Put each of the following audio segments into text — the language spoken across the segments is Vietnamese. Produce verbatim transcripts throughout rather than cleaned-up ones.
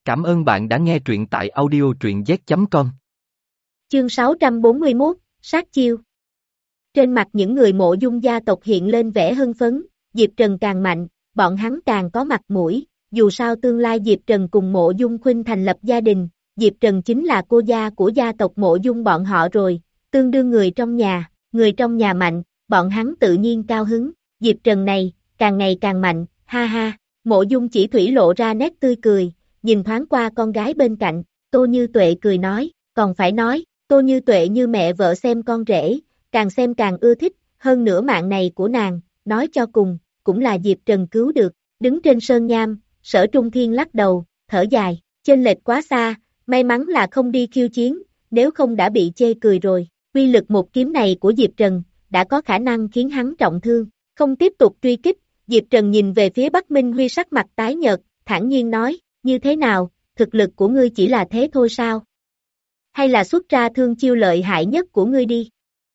Cảm ơn bạn đã nghe truyện tại audio truyện z chấm com. Chương sáu trăm bốn mươi mốt, sát chiêu. Trên mặt những người Mộ Dung gia tộc hiện lên vẻ hưng phấn, Diệp Trần càng mạnh, bọn hắn càng có mặt mũi, dù sao tương lai Diệp Trần cùng Mộ Dung Khuynh thành lập gia đình, Diệp Trần chính là cô gia của gia tộc Mộ Dung bọn họ rồi, tương đương người trong nhà, người trong nhà mạnh, bọn hắn tự nhiên cao hứng, Diệp Trần này, càng ngày càng mạnh, ha ha, Mộ Dung Chỉ Thủy lộ ra nét tươi cười, nhìn thoáng qua con gái bên cạnh, Tô Như Tuệ cười nói, còn phải nói, Tô Như Tuệ như mẹ vợ xem con rể, càng xem càng ưa thích, hơn nữa mạng này của nàng, nói cho cùng, cũng là Diệp Trần cứu được, đứng trên sơn nham, Sở Trung Thiên lắc đầu, thở dài, chênh lệch quá xa, may mắn là không đi khiêu chiến, nếu không đã bị chê cười rồi, uy lực một kiếm này của Diệp Trần, đã có khả năng khiến hắn trọng thương, không tiếp tục truy kích, Diệp Trần nhìn về phía Bắc Minh Huy sắc mặt tái nhợt, thản nhiên nói, như thế nào, thực lực của ngươi chỉ là thế thôi sao? Hay là xuất ra thương chiêu lợi hại nhất của ngươi đi?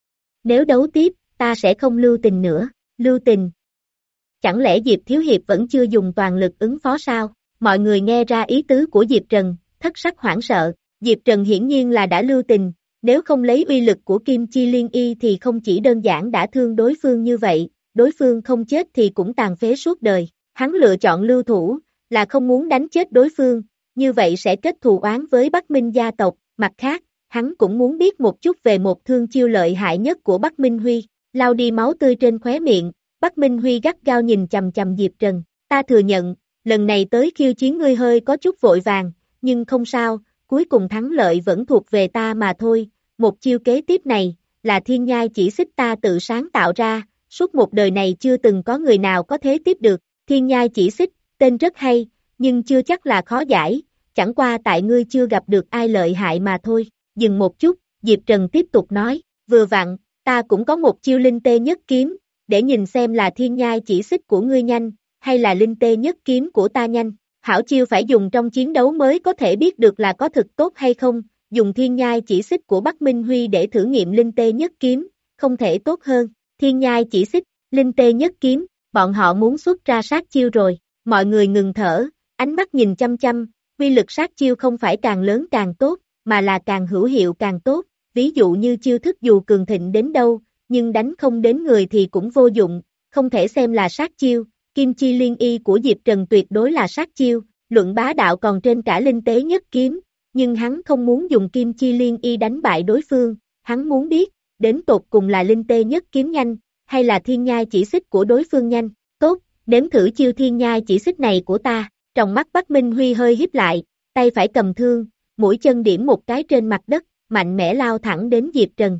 Nếu đấu tiếp, ta sẽ không lưu tình nữa, lưu tình. Chẳng lẽ Diệp Thiếu Hiệp vẫn chưa dùng toàn lực ứng phó sao? Mọi người nghe ra ý tứ của Diệp Trần, thất sắc hoảng sợ, Diệp Trần hiển nhiên là đã lưu tình, nếu không lấy uy lực của Kim Chi Liên Y thì không chỉ đơn giản đã thương đối phương như vậy, đối phương không chết thì cũng tàn phế suốt đời, hắn lựa chọn lưu thủ, là không muốn đánh chết đối phương, như vậy sẽ kết thù oán với Bắc Minh gia tộc, mặt khác, hắn cũng muốn biết một chút về một thương chiêu lợi hại nhất của Bắc Minh Huy, lau đi máu tươi trên khóe miệng, Bắc Minh Huy gắt gao nhìn chằm chằm Diệp Trần, ta thừa nhận, lần này tới khiêu chiến ngươi hơi có chút vội vàng, nhưng không sao, cuối cùng thắng lợi vẫn thuộc về ta mà thôi, một chiêu kế tiếp này, là thiên nhai chỉ xích ta tự sáng tạo ra, suốt một đời này chưa từng có người nào có thế tiếp được, thiên nhai chỉ xích, tên rất hay, nhưng chưa chắc là khó giải, chẳng qua tại ngươi chưa gặp được ai lợi hại mà thôi, dừng một chút, Diệp Trần tiếp tục nói, vừa vặn, ta cũng có một chiêu linh tê nhất kiếm, để nhìn xem là thiên nhai chỉ xích của ngươi nhanh, hay là linh tê nhất kiếm của ta nhanh, hảo chiêu phải dùng trong chiến đấu mới có thể biết được là có thực tốt hay không, dùng thiên nhai chỉ xích của Bắc Minh Huy để thử nghiệm linh tê nhất kiếm, không thể tốt hơn, thiên nhai chỉ xích, linh tê nhất kiếm, bọn họ muốn xuất ra sát chiêu rồi, mọi người ngừng thở, ánh mắt nhìn chăm chăm, uy lực sát chiêu không phải càng lớn càng tốt, mà là càng hữu hiệu càng tốt, ví dụ như chiêu thức dù cường thịnh đến đâu, nhưng đánh không đến người thì cũng vô dụng, không thể xem là sát chiêu, Kim Chi Liên Y của Diệp Trần tuyệt đối là sát chiêu, luận bá đạo còn trên cả linh tế nhất kiếm, nhưng hắn không muốn dùng Kim Chi Liên Y đánh bại đối phương, hắn muốn biết, đến tột cùng là linh tê nhất kiếm nhanh, hay là thiên nhai chỉ xích của đối phương nhanh, tốt, nếm thử chiêu thiên nhai chỉ xích này của ta, trong mắt Bắc Minh Huy hơi híp lại, tay phải cầm thương, mũi chân điểm một cái trên mặt đất, mạnh mẽ lao thẳng đến Diệp Trần.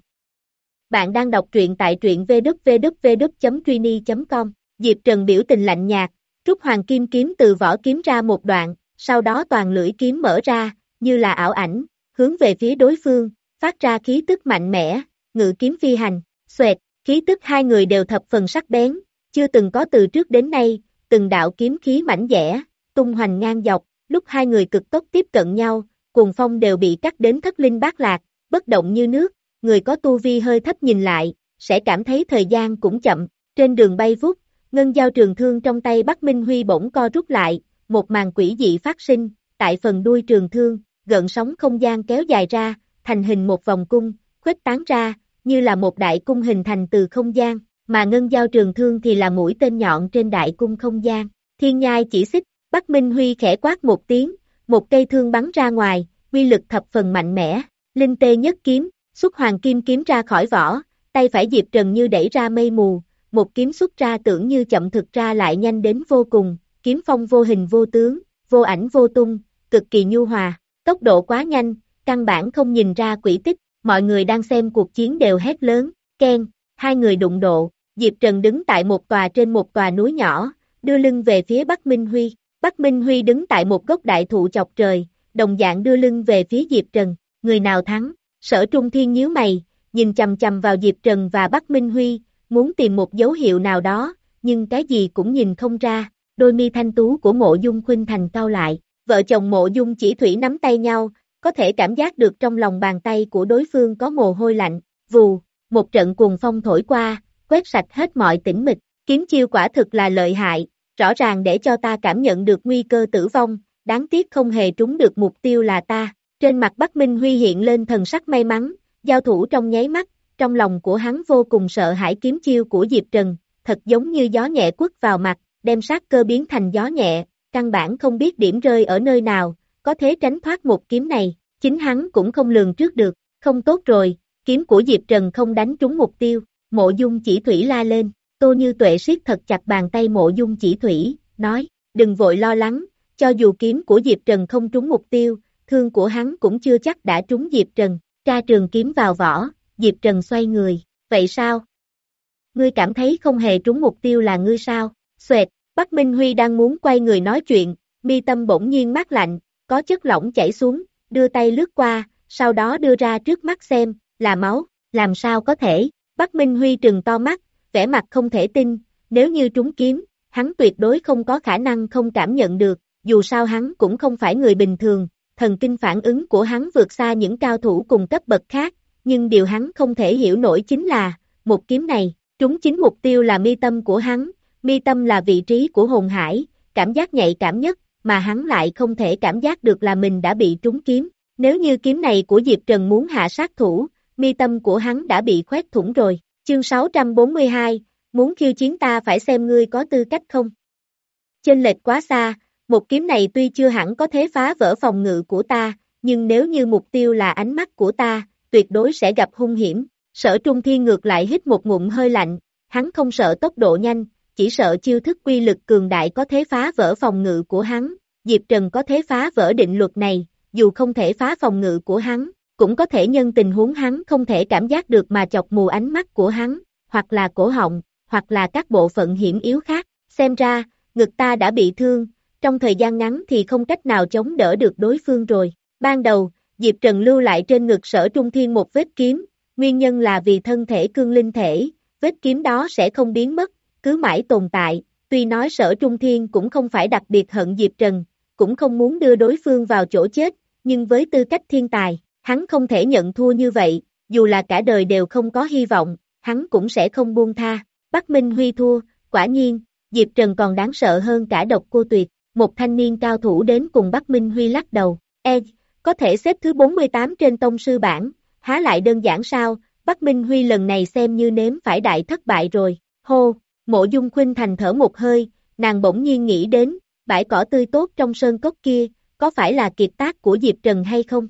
Bạn đang đọc truyện tại truyện vê kép vê kép vê chấm tweeny chấm com, Diệp Trần biểu tình lạnh nhạt, rút hoàng kim kiếm từ vỏ kiếm ra một đoạn, sau đó toàn lưỡi kiếm mở ra, như là ảo ảnh, hướng về phía đối phương, phát ra khí tức mạnh mẽ, ngự kiếm phi hành, xoẹt, khí tức hai người đều thập phần sắc bén, chưa từng có từ trước đến nay, từng đạo kiếm khí mảnh dẻ, tung hoành ngang dọc, lúc hai người cực tốc tiếp cận nhau, cuồng phong đều bị cắt đến thất linh bát lạc, bất động như nước, người có tu vi hơi thấp nhìn lại, sẽ cảm thấy thời gian cũng chậm, trên đường bay vút, ngân dao trường thương trong tay Bắc Minh Huy bỗng co rút lại, một màn quỷ dị phát sinh, tại phần đuôi trường thương, gợn sóng không gian kéo dài ra, thành hình một vòng cung, khuếch tán ra, như là một đại cung hình thành từ không gian, mà ngân dao trường thương thì là mũi tên nhọn trên đại cung không gian, thiên nhai chỉ xích, Bắc Minh Huy khẽ quát một tiếng, một cây thương bắn ra ngoài, uy lực thập phần mạnh mẽ, linh tê nhất kiếm, xuất hoàng kim kiếm ra khỏi vỏ, tay phải Diệp Trần như đẩy ra mây mù, một kiếm xuất ra tưởng như chậm thực ra lại nhanh đến vô cùng, kiếm phong vô hình vô tướng, vô ảnh vô tung, cực kỳ nhu hòa, tốc độ quá nhanh, căn bản không nhìn ra quỹ tích, mọi người đang xem cuộc chiến đều hét lớn, keng, hai người đụng độ, Diệp Trần đứng tại một tòa trên một tòa núi nhỏ, đưa lưng về phía Bắc Minh Huy, Bắc Minh Huy đứng tại một gốc đại thụ chọc trời, đồng dạng đưa lưng về phía Diệp Trần, người nào thắng, Sở Trung Thiên nhíu mày, nhìn chằm chằm vào Diệp Trần và Bắc Minh Huy, muốn tìm một dấu hiệu nào đó, nhưng cái gì cũng nhìn không ra, đôi mi thanh tú của Mộ Dung Khuynh thành cau lại, vợ chồng Mộ Dung Chỉ Thủy nắm tay nhau, có thể cảm giác được trong lòng bàn tay của đối phương có mồ hôi lạnh, vù, một trận cuồng phong thổi qua, quét sạch hết mọi tĩnh mịch, kiếm chiêu quả thực là lợi hại, rõ ràng để cho ta cảm nhận được nguy cơ tử vong, đáng tiếc không hề trúng được mục tiêu là ta. Trên mặt Bắc Minh Huy hiện lên thần sắc may mắn, giao thủ trong nháy mắt, trong lòng của hắn vô cùng sợ hãi kiếm chiêu của Diệp Trần, thật giống như gió nhẹ quất vào mặt, đem sát cơ biến thành gió nhẹ, căn bản không biết điểm rơi ở nơi nào, có thể tránh thoát một kiếm này, chính hắn cũng không lường trước được, không tốt rồi, kiếm của Diệp Trần không đánh trúng mục tiêu, Mộ Dung Chỉ Thủy la lên, Tô Như Tuệ siết thật chặt bàn tay Mộ Dung Chỉ Thủy, nói, đừng vội lo lắng, cho dù kiếm của Diệp Trần không trúng mục tiêu, thương của hắn cũng chưa chắc đã trúng Diệp Trần, tra trường kiếm vào vỏ, Diệp Trần xoay người, vậy sao? Ngươi cảm thấy không hề trúng mục tiêu là ngươi sao? Xoẹt, Bắc Minh Huy đang muốn quay người nói chuyện, mi tâm bỗng nhiên mát lạnh, có chất lỏng chảy xuống, đưa tay lướt qua, sau đó đưa ra trước mắt xem, là máu, làm sao có thể? Bắc Minh Huy trừng to mắt, vẻ mặt không thể tin, nếu như trúng kiếm, hắn tuyệt đối không có khả năng không cảm nhận được, dù sao hắn cũng không phải người bình thường, thần kinh phản ứng của hắn vượt xa những cao thủ cùng cấp bậc khác, nhưng điều hắn không thể hiểu nổi chính là, một kiếm này, trúng chính mục tiêu là mi tâm của hắn, mi tâm là vị trí của hồn hải, cảm giác nhạy cảm nhất, mà hắn lại không thể cảm giác được là mình đã bị trúng kiếm, nếu như kiếm này của Diệp Trần muốn hạ sát thủ, mi tâm của hắn đã bị khoét thủng rồi. Chương sáu trăm bốn mươi hai, muốn khiêu chiến ta phải xem ngươi có tư cách không? Chênh lệch quá xa, một kiếm này tuy chưa hẳn có thể phá vỡ phòng ngự của ta, nhưng nếu như mục tiêu là ánh mắt của ta, tuyệt đối sẽ gặp hung hiểm. Sở Trung Thiên ngược lại hít một ngụm hơi lạnh, hắn không sợ tốc độ nhanh, chỉ sợ chiêu thức quy lực cường đại có thể phá vỡ phòng ngự của hắn. Diệp Trần có thể phá vỡ định luật này, dù không thể phá phòng ngự của hắn, cũng có thể nhân tình huống hắn không thể cảm giác được mà chọc mù ánh mắt của hắn, hoặc là cổ họng, hoặc là các bộ phận hiểm yếu khác. Xem ra, ngực ta đã bị thương, trong thời gian ngắn thì không cách nào chống đỡ được đối phương rồi. Ban đầu, Diệp Trần lưu lại trên ngực Sở Trung Thiên một vết kiếm, nguyên nhân là vì thân thể cương linh thể, vết kiếm đó sẽ không biến mất, cứ mãi tồn tại. Tuy nói Sở Trung Thiên cũng không phải đặc biệt hận Diệp Trần, cũng không muốn đưa đối phương vào chỗ chết, nhưng với tư cách thiên tài, hắn không thể nhận thua như vậy, dù là cả đời đều không có hy vọng, hắn cũng sẽ không buông tha. Bắc Minh Huy thua, quả nhiên, Diệp Trần còn đáng sợ hơn cả Độc Cô Tuyệt. Một thanh niên cao thủ đến cùng Bắc Minh Huy lắc đầu, e, có thể xếp thứ bốn mươi tám trên tông sư bảng, há lại đơn giản sao? Bắc Minh Huy lần này xem như nếm phải đại thất bại rồi. Hô, Mộ Dung Khuynh Thành thở một hơi, nàng bỗng nhiên nghĩ đến, bãi cỏ tươi tốt trong sơn cốc kia, có phải là kiệt tác của Diệp Trần hay không?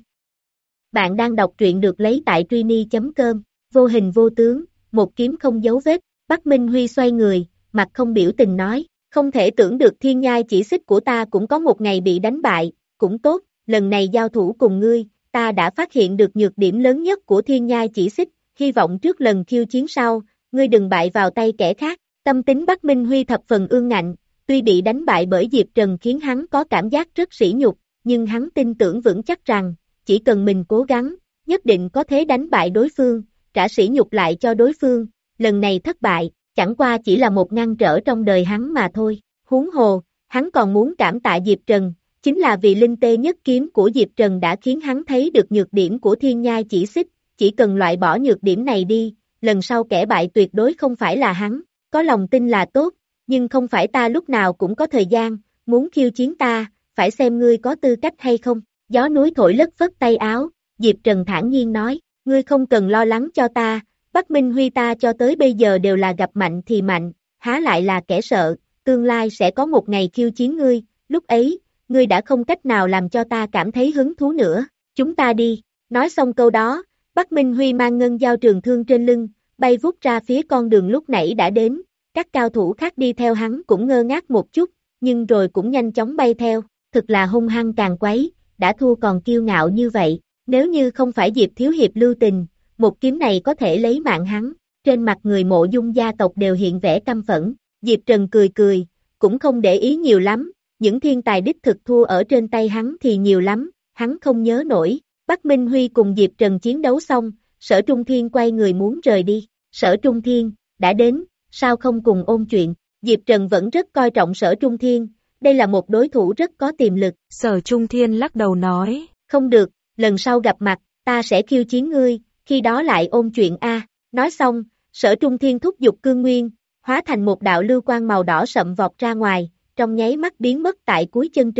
Bạn đang đọc truyện được lấy tại truy chấm com, vô hình vô tướng, một kiếm không dấu vết. Bắc Minh Huy xoay người, mặt không biểu tình nói, không thể tưởng được thiên nhai chỉ xích của ta cũng có một ngày bị đánh bại, cũng tốt, lần này giao thủ cùng ngươi, ta đã phát hiện được nhược điểm lớn nhất của thiên nhai chỉ xích, hy vọng trước lần khiêu chiến sau, ngươi đừng bại vào tay kẻ khác. Tâm tính Bắc Minh Huy thập phần ương ngạnh, tuy bị đánh bại bởi Diệp Trần khiến hắn có cảm giác rất sỉ nhục, nhưng hắn tin tưởng vững chắc rằng, chỉ cần mình cố gắng, nhất định có thể đánh bại đối phương, trả sỉ nhục lại cho đối phương, lần này thất bại, chẳng qua chỉ là một ngăn trở trong đời hắn mà thôi. Huống hồ, hắn còn muốn cảm tạ Diệp Trần, chính là vì linh tê nhất kiếm của Diệp Trần đã khiến hắn thấy được nhược điểm của thiên nhai chỉ xích, chỉ cần loại bỏ nhược điểm này đi, lần sau kẻ bại tuyệt đối không phải là hắn, có lòng tin là tốt, nhưng không phải ta lúc nào cũng có thời gian, muốn khiêu chiến ta, phải xem ngươi có tư cách hay không. Gió núi thổi lất phất tay áo, Diệp Trần thản nhiên nói, ngươi không cần lo lắng cho ta, Bắc Minh Huy ta cho tới bây giờ đều là gặp mạnh thì mạnh, há lại là kẻ sợ, tương lai sẽ có một ngày khiêu chiến ngươi, lúc ấy, ngươi đã không cách nào làm cho ta cảm thấy hứng thú nữa, chúng ta đi. Nói xong câu đó, Bắc Minh Huy mang ngân dao trường thương trên lưng, bay vút ra phía con đường lúc nãy đã đến, các cao thủ khác đi theo hắn cũng ngơ ngác một chút, nhưng rồi cũng nhanh chóng bay theo, thực là hung hăng càng quấy, đã thua còn kiêu ngạo như vậy, nếu như không phải Diệp Thiếu Hiệp lưu tình, một kiếm này có thể lấy mạng hắn. Trên mặt người Mộ Dung gia tộc đều hiện vẻ căm phẫn, Diệp Trần cười cười, cũng không để ý nhiều lắm, những thiên tài đích thực thua ở trên tay hắn thì nhiều lắm, hắn không nhớ nổi. Bắc Minh Huy cùng Diệp Trần chiến đấu xong, Sở Trung Thiên quay người muốn rời đi, Sở Trung Thiên, đã đến, sao không cùng ôn chuyện? Diệp Trần vẫn rất coi trọng Sở Trung Thiên, đây là một đối thủ rất có tiềm lực. Sở Trung Thiên lắc đầu nói, không được, lần sau gặp mặt, ta sẽ khiêu chiến ngươi, khi đó lại ôn chuyện a. Nói xong, Sở Trung Thiên thúc giục cương nguyên, hóa thành một đạo lưu quang màu đỏ sậm vọt ra ngoài, trong nháy mắt biến mất tại cuối chân trời.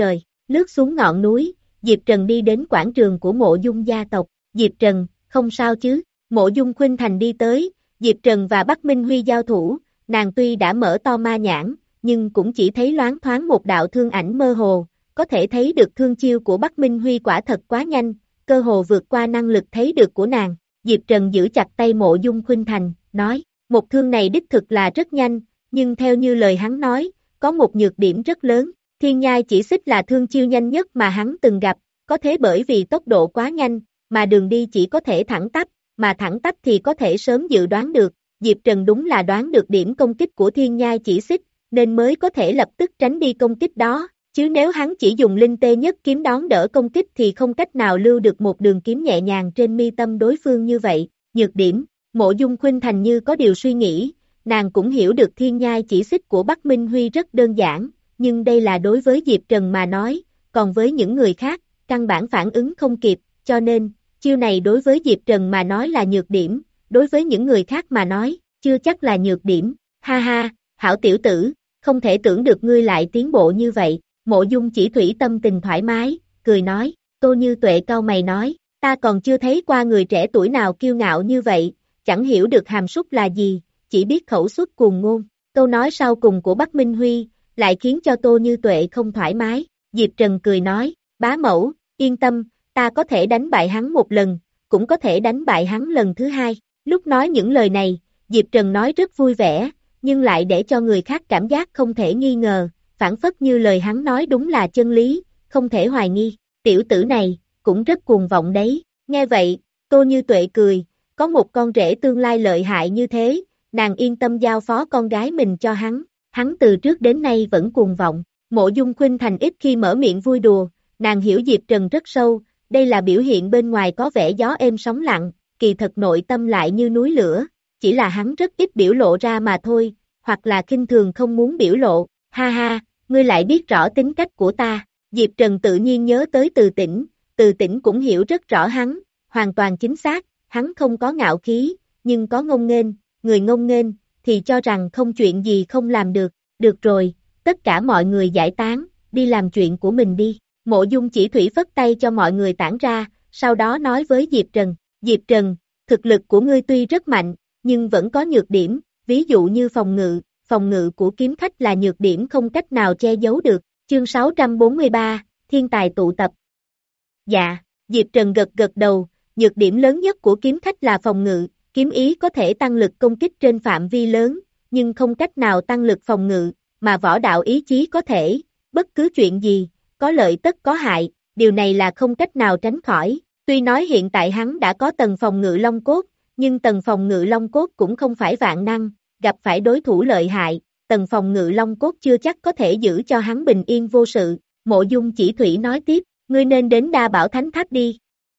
Lướt xuống ngọn núi, Diệp Trần đi đến quảng trường của Mộ Dung gia tộc. Diệp Trần, không sao chứ? Mộ Dung Khuynh Thành đi tới, Diệp Trần và Bắc Minh Huy giao thủ, nàng tuy đã mở to ma nhãn, nhưng cũng chỉ thấy loáng thoáng một đạo thương ảnh mơ hồ, có thể thấy được thương chiêu của Bắc Minh Huy quả thật quá nhanh, cơ hồ vượt qua năng lực thấy được của nàng. Diệp Trần giữ chặt tay Mộ Dung Khuynh Thành, nói, một thương này đích thực là rất nhanh, nhưng theo như lời hắn nói, có một nhược điểm rất lớn, Thiên Nhai Chỉ Xích là thương chiêu nhanh nhất mà hắn từng gặp, có thế bởi vì tốc độ quá nhanh, mà đường đi chỉ có thể thẳng tắp, mà thẳng tắp thì có thể sớm dự đoán được, Diệp Trần đúng là đoán được điểm công kích của Thiên Nhai Chỉ Xích, nên mới có thể lập tức tránh đi công kích đó, chứ nếu hắn chỉ dùng linh tê nhất kiếm đón đỡ công kích thì không cách nào lưu được một đường kiếm nhẹ nhàng trên mi tâm đối phương như vậy. Nhược điểm, Mộ Dung Khuynh Thành như có điều suy nghĩ, nàng cũng hiểu được Thiên Nhai Chỉ Xích của Bắc Minh Huy rất đơn giản, nhưng đây là đối với Diệp Trần mà nói, còn với những người khác, căn bản phản ứng không kịp, cho nên, chiêu này đối với Diệp Trần mà nói là nhược điểm, đối với những người khác mà nói, chưa chắc là nhược điểm. Ha ha, hảo tiểu tử, không thể tưởng được ngươi lại tiến bộ như vậy. Mộ Dung Chỉ Thủy tâm tình thoải mái, cười nói, Tô Như Tuệ cau mày nói, ta còn chưa thấy qua người trẻ tuổi nào kiêu ngạo như vậy, chẳng hiểu được hàm súc là gì, chỉ biết khẩu xuất cuồng ngôn. Câu nói sau cùng của Bắc Minh Huy, lại khiến cho Tô Như Tuệ không thoải mái. Diệp Trần cười nói, bá mẫu, yên tâm, ta có thể đánh bại hắn một lần, cũng có thể đánh bại hắn lần thứ hai. Lúc nói những lời này, Diệp Trần nói rất vui vẻ, nhưng lại để cho người khác cảm giác không thể nghi ngờ, phản phất như lời hắn nói đúng là chân lý, không thể hoài nghi. Tiểu tử này, cũng rất cuồng vọng đấy. Nghe vậy, Tô Như Tuệ cười, có một con rể tương lai lợi hại như thế, nàng yên tâm giao phó con gái mình cho hắn. Hắn từ trước đến nay vẫn cuồng vọng. Mộ Dung Khuynh Thành ít khi mở miệng vui đùa, nàng hiểu Diệp Trần rất sâu, đây là biểu hiện bên ngoài có vẻ gió êm sóng lặng, kỳ thật nội tâm lại như núi lửa, chỉ là hắn rất ít biểu lộ ra mà thôi, hoặc là khinh thường không muốn biểu lộ. Ha ha, ngươi lại biết rõ tính cách của ta. Diệp Trần tự nhiên nhớ tới Từ Tĩnh, Từ Tĩnh cũng hiểu rất rõ hắn, hoàn toàn chính xác, hắn không có ngạo khí, nhưng có ngông nghênh, người ngông nghênh, thì cho rằng không chuyện gì không làm được. Được rồi, tất cả mọi người giải tán, đi làm chuyện của mình đi. Mộ Dung Chỉ Thủy phất tay cho mọi người tản ra, sau đó nói với Diệp Trần, Diệp Trần, thực lực của ngươi tuy rất mạnh, nhưng vẫn có nhược điểm, ví dụ như phòng ngự, phòng ngự của kiếm khách là nhược điểm không cách nào che giấu được. Chương sáu trăm bốn mươi ba, Thiên tài tụ tập. Dạ, Diệp Trần gật gật đầu, nhược điểm lớn nhất của kiếm khách là phòng ngự, kiếm ý có thể tăng lực công kích trên phạm vi lớn, nhưng không cách nào tăng lực phòng ngự, mà võ đạo ý chí có thể, bất cứ chuyện gì, có lợi tất có hại, điều này là không cách nào tránh khỏi. Tuy nói hiện tại hắn đã có tầng phòng ngự long cốt, nhưng tầng phòng ngự long cốt cũng không phải vạn năng, gặp phải đối thủ lợi hại, tầng phòng ngự long cốt chưa chắc có thể giữ cho hắn bình yên vô sự. Mộ Dung Chỉ Thủy nói tiếp, ngươi nên đến Đa Bảo Thánh Tháp đi.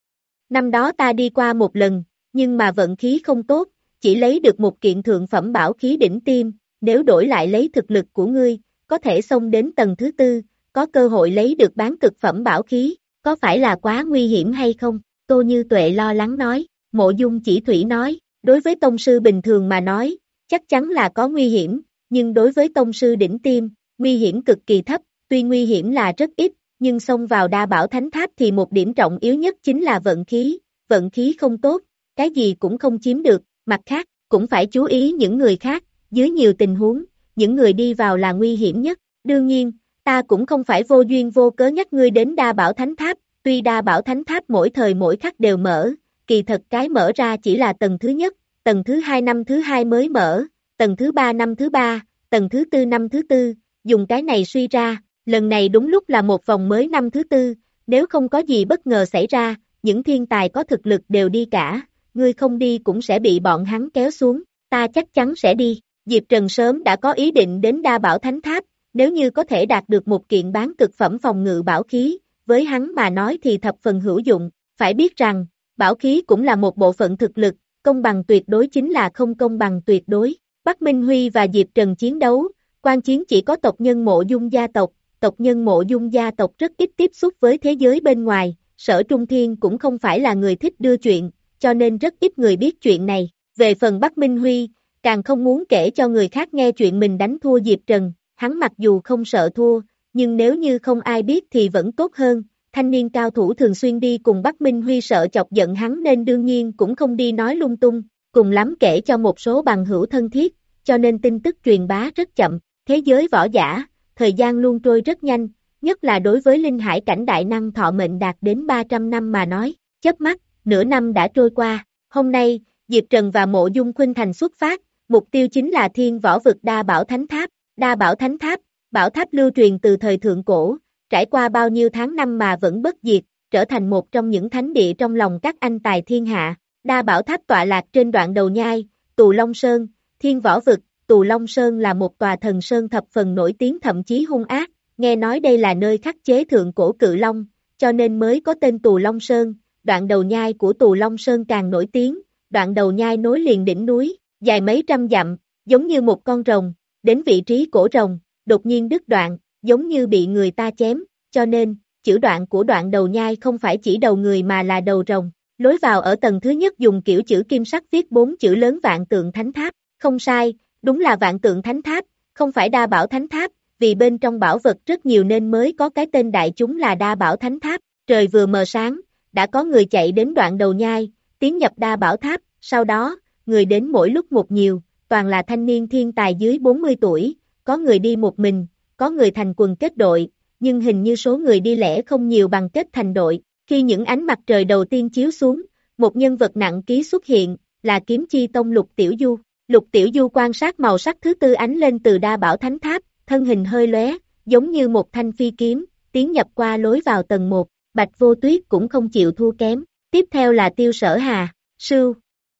Năm đó ta đi qua một lần, nhưng mà vận khí không tốt, chỉ lấy được một kiện thượng phẩm bảo khí đỉnh tiêm, nếu đổi lại lấy thực lực của ngươi, có thể xông đến tầng thứ tư, có cơ hội lấy được bán cực phẩm bảo khí, có phải là quá nguy hiểm hay không? Tô Như Tuệ lo lắng nói. Mộ Dung Chỉ Thủy nói, đối với tông sư bình thường mà nói, chắc chắn là có nguy hiểm, nhưng đối với tông sư đỉnh tiêm, nguy hiểm cực kỳ thấp, tuy nguy hiểm là rất ít, nhưng xông vào Đa Bảo Thánh Tháp thì một điểm trọng yếu nhất chính là vận khí, vận khí không tốt, cái gì cũng không chiếm được, mặt khác, cũng phải chú ý những người khác, dưới nhiều tình huống, những người đi vào là nguy hiểm nhất. Đương nhiên, ta cũng không phải vô duyên vô cớ nhắc ngươi đến Đa Bảo Thánh Tháp, tuy Đa Bảo Thánh Tháp mỗi thời mỗi khắc đều mở, kỳ thật cái mở ra chỉ là tầng thứ nhất, tầng thứ hai năm thứ hai mới mở, tầng thứ ba năm thứ ba, tầng thứ tư năm thứ tư, dùng cái này suy ra, lần này đúng lúc là một vòng mới năm thứ tư, nếu không có gì bất ngờ xảy ra, những thiên tài có thực lực đều đi cả, ngươi không đi cũng sẽ bị bọn hắn kéo xuống, ta chắc chắn sẽ đi. Diệp Trần sớm đã có ý định đến Đa Bảo Thánh Tháp, nếu như có thể đạt được một kiện bán cực phẩm phòng ngự bảo khí, với hắn mà nói thì thập phần hữu dụng, phải biết rằng, bảo khí cũng là một bộ phận thực lực, công bằng tuyệt đối chính là không công bằng tuyệt đối. Bắc Minh Huy và Diệp Trần chiến đấu, quan chiến chỉ có tộc nhân Mộ Dung gia tộc, tộc nhân Mộ Dung gia tộc rất ít tiếp xúc với thế giới bên ngoài, Sở Trung Thiên cũng không phải là người thích đưa chuyện, cho nên rất ít người biết chuyện này. Về phần Bắc Minh Huy, càng không muốn kể cho người khác nghe chuyện mình đánh thua Diệp Trần, hắn mặc dù không sợ thua, nhưng nếu như không ai biết thì vẫn tốt hơn, thanh niên cao thủ thường xuyên đi cùng Bắc Minh Huy sợ chọc giận hắn nên đương nhiên cũng không đi nói lung tung, cùng lắm kể cho một số bằng hữu thân thiết, cho nên tin tức truyền bá rất chậm, thế giới võ giả, thời gian luôn trôi rất nhanh, nhất là đối với linh hải cảnh đại năng thọ mệnh đạt đến ba trăm năm mà nói, chớp mắt, nửa năm đã trôi qua, hôm nay, Diệp Trần và Mộ Dung Khuynh Thành xuất phát, mục tiêu chính là Thiên Võ Vực Đa Bảo Thánh Tháp, Đa Bảo Thánh Tháp, bảo tháp lưu truyền từ thời thượng cổ, trải qua bao nhiêu tháng năm mà vẫn bất diệt, trở thành một trong những thánh địa trong lòng các anh tài thiên hạ, Đa Bảo Tháp tọa lạc trên đoạn đầu nhai, Tù Long Sơn, Thiên Võ Vực, Tù Long Sơn là một tòa thần sơn thập phần nổi tiếng thậm chí hung ác, nghe nói đây là nơi khắc chế thượng cổ cự long, cho nên mới có tên Tù Long Sơn, đoạn đầu nhai của Tù Long Sơn càng nổi tiếng, đoạn đầu nhai nối liền đỉnh núi, dài mấy trăm dặm, giống như một con rồng, đến vị trí cổ rồng, đột nhiên đứt đoạn, giống như bị người ta chém, cho nên, chữ đoạn của đoạn đầu nhai không phải chỉ đầu người mà là đầu rồng. Lối vào ở tầng thứ nhất dùng kiểu chữ kim sắc viết bốn chữ lớn Vạn Tượng Thánh Tháp, không sai, đúng là Vạn Tượng Thánh Tháp, không phải Đa Bảo Thánh Tháp, vì bên trong bảo vật rất nhiều nên mới có cái tên đại chúng là Đa Bảo Thánh Tháp, trời vừa mờ sáng, đã có người chạy đến đoạn đầu nhai, tiến nhập Đa Bảo Tháp, sau đó, người đến mỗi lúc một nhiều, toàn là thanh niên thiên tài dưới bốn mươi tuổi, có người đi một mình, có người thành quần kết đội, nhưng hình như số người đi lẻ không nhiều bằng kết thành đội. Khi những ánh mặt trời đầu tiên chiếu xuống, một nhân vật nặng ký xuất hiện, là Kiếm Chi Tông Lục Tiểu Du. Lục Tiểu Du quan sát màu sắc thứ tư ánh lên từ Đa Bảo Thánh Tháp, thân hình hơi lóe, giống như một thanh phi kiếm, tiến nhập qua lối vào tầng một, Bạch Vô Tuyết cũng không chịu thua kém. Tiếp theo là Tiêu Sở Hà, sưu,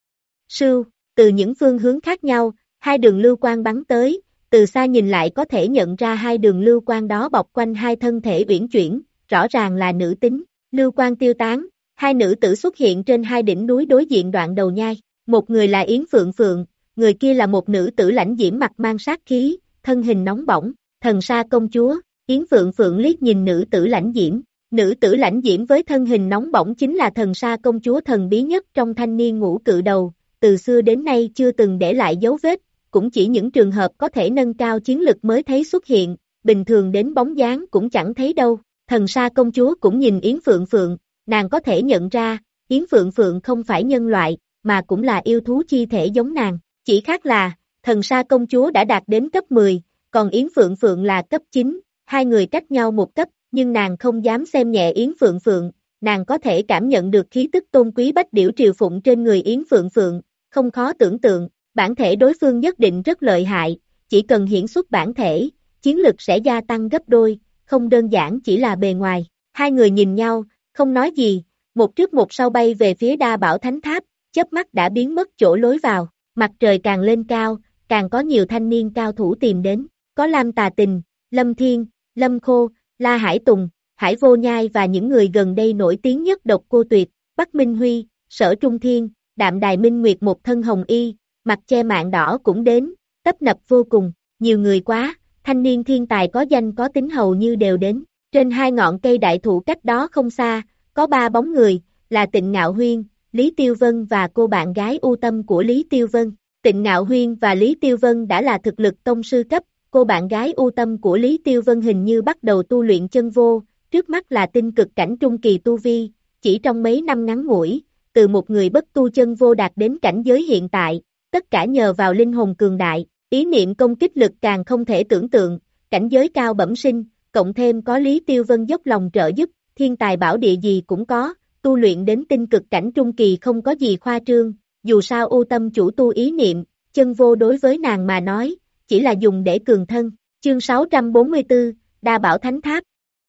sưu, từ những phương hướng khác nhau, hai đường lưu quang bắn tới, từ xa nhìn lại có thể nhận ra hai đường lưu quang đó bọc quanh hai thân thể uyển chuyển, rõ ràng là nữ tính. Lưu quang tiêu tán, hai nữ tử xuất hiện trên hai đỉnh núi đối diện đoạn đầu nhai, một người là Yến Phượng Phượng, người kia là một nữ tử lãnh diễm mặt mang sát khí, thân hình nóng bỏng, Thần Sa Công Chúa. Yến Phượng Phượng liếc nhìn nữ tử lãnh diễm, nữ tử lãnh diễm với thân hình nóng bỏng chính là Thần Sa Công Chúa thần bí nhất trong thanh niên ngũ cự đầu, từ xưa đến nay chưa từng để lại dấu vết, cũng chỉ những trường hợp có thể nâng cao chiến lực mới thấy xuất hiện, bình thường đến bóng dáng cũng chẳng thấy đâu. Thần Sa Công Chúa cũng nhìn Yến Phượng Phượng, nàng có thể nhận ra, Yến Phượng Phượng không phải nhân loại, mà cũng là yêu thú chi thể giống nàng, chỉ khác là, Thần Sa Công Chúa đã đạt đến cấp mười, còn Yến Phượng Phượng là cấp chín, hai người cách nhau một cấp, nhưng nàng không dám xem nhẹ Yến Phượng Phượng, nàng có thể cảm nhận được khí tức tôn quý bách điểu triều phụng trên người Yến Phượng Phượng, không khó tưởng tượng, bản thể đối phương nhất định rất lợi hại, chỉ cần hiển xuất bản thể, chiến lực sẽ gia tăng gấp đôi, không đơn giản chỉ là bề ngoài. Hai người nhìn nhau, không nói gì, một trước một sau bay về phía Đa Bảo Thánh Tháp, chớp mắt đã biến mất chỗ lối vào, mặt trời càng lên cao, càng có nhiều thanh niên cao thủ tìm đến, có Lam Tà Tình, Lâm Thiên, Lâm Khô, La Hải Tùng, Hải Vô Nhai và những người gần đây nổi tiếng nhất Độc Cô Tuyệt, Bắc Minh Huy, Sở Trung Thiên, Đạm Đài Minh Nguyệt một thân hồng y, mặt che mạng đỏ cũng đến, tấp nập vô cùng, nhiều người quá. Thanh niên thiên tài có danh có tính hầu như đều đến, trên hai ngọn cây đại thụ cách đó không xa, có ba bóng người, là Tịnh Ngạo Huyên, Lý Tiêu Vân và cô bạn gái ưu tâm của Lý Tiêu Vân. Tịnh Ngạo Huyên và Lý Tiêu Vân đã là thực lực tông sư cấp, cô bạn gái ưu tâm của Lý Tiêu Vân hình như bắt đầu tu luyện chân vô, trước mắt là tinh cực cảnh trung kỳ tu vi, chỉ trong mấy năm ngắn ngủi, từ một người bất tu chân vô đạt đến cảnh giới hiện tại, tất cả nhờ vào linh hồn cường đại. Ý niệm công kích lực càng không thể tưởng tượng, cảnh giới cao bẩm sinh, cộng thêm có Lý Tiêu Vân dốc lòng trợ giúp, thiên tài bảo địa gì cũng có, tu luyện đến tinh cực cảnh trung kỳ không có gì khoa trương, dù sao ưu tâm chủ tu ý niệm, chân vô đối với nàng mà nói, chỉ là dùng để cường thân. Chương sáu trăm bốn mươi tư, Đa Bảo Thánh Tháp.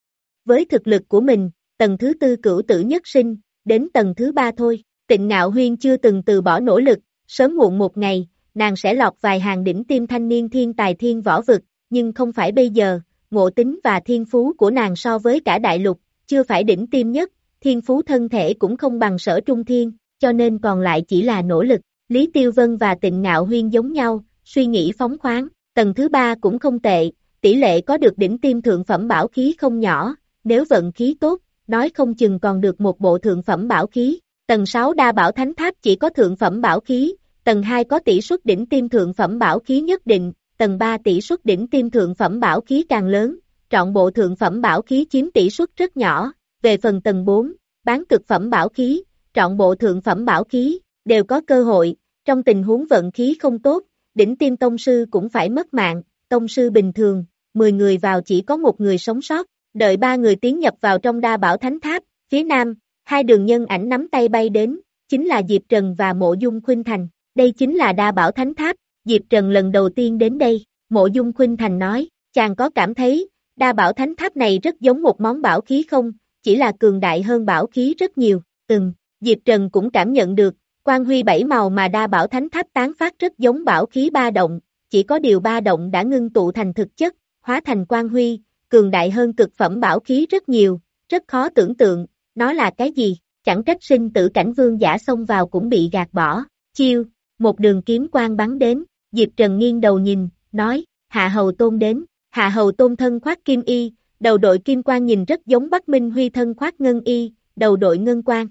Với thực lực của mình, tầng thứ tư cửu tử nhất sinh, đến tầng thứ ba thôi, Tịnh Ngạo Huyên chưa từng từ bỏ nỗ lực, sớm muộn một ngày, nàng sẽ lọt vài hàng đỉnh tim thanh niên thiên tài thiên võ vực, nhưng không phải bây giờ, ngộ tính và thiên phú của nàng so với cả đại lục, chưa phải đỉnh tim nhất, thiên phú thân thể cũng không bằng Sở Trung Thiên, cho nên còn lại chỉ là nỗ lực. Lý Tiêu Vân và Tịnh Ngạo Huyên giống nhau, suy nghĩ phóng khoáng, tầng thứ ba cũng không tệ, tỷ lệ có được đỉnh tim thượng phẩm bảo khí không nhỏ, nếu vận khí tốt, nói không chừng còn được một bộ thượng phẩm bảo khí. Tầng sáu Đa Bảo Thánh Tháp chỉ có thượng phẩm bảo khí, tầng hai có tỷ suất đỉnh tim thượng phẩm bảo khí nhất định, tầng ba tỷ suất đỉnh tim thượng phẩm bảo khí càng lớn, trọn bộ thượng phẩm bảo khí chiếm tỷ suất rất nhỏ, về phần tầng bốn, bán cực phẩm bảo khí, trọn bộ thượng phẩm bảo khí, đều có cơ hội, trong tình huống vận khí không tốt, đỉnh tiêm tông sư cũng phải mất mạng, tông sư bình thường, mười người vào chỉ có một người sống sót, đợi ba người tiến nhập vào trong đa bảo thánh tháp, phía nam, hai đường nhân ảnh nắm tay bay đến, chính là Diệp Trần và Mộ Dung Khuynh Thành, đây chính là đa bảo thánh tháp, Diệp Trần lần đầu tiên đến đây, Mộ Dung Khuynh Thành nói, chàng có cảm thấy, đa bảo thánh tháp này rất giống một món bảo khí không, chỉ là cường đại hơn bảo khí rất nhiều, từng, Diệp Trần cũng cảm nhận được, quang huy bảy màu mà đa bảo thánh tháp tán phát rất giống bảo khí ba động, chỉ có điều ba động đã ngưng tụ thành thực chất, hóa thành quang huy, cường đại hơn cực phẩm bảo khí rất nhiều, rất khó tưởng tượng, nó là cái gì, chẳng trách sinh tử cảnh vương giả xông vào cũng bị gạt bỏ, chiêu, một đường kiếm quang bắn đến, Diệp Trần nghiêng đầu nhìn, nói, Hạ Hầu Tôn đến, Hạ Hầu Tôn thân khoác kim y, đầu đội kim quang nhìn rất giống Bắc Minh Huy thân khoác ngân y, đầu đội ngân quang.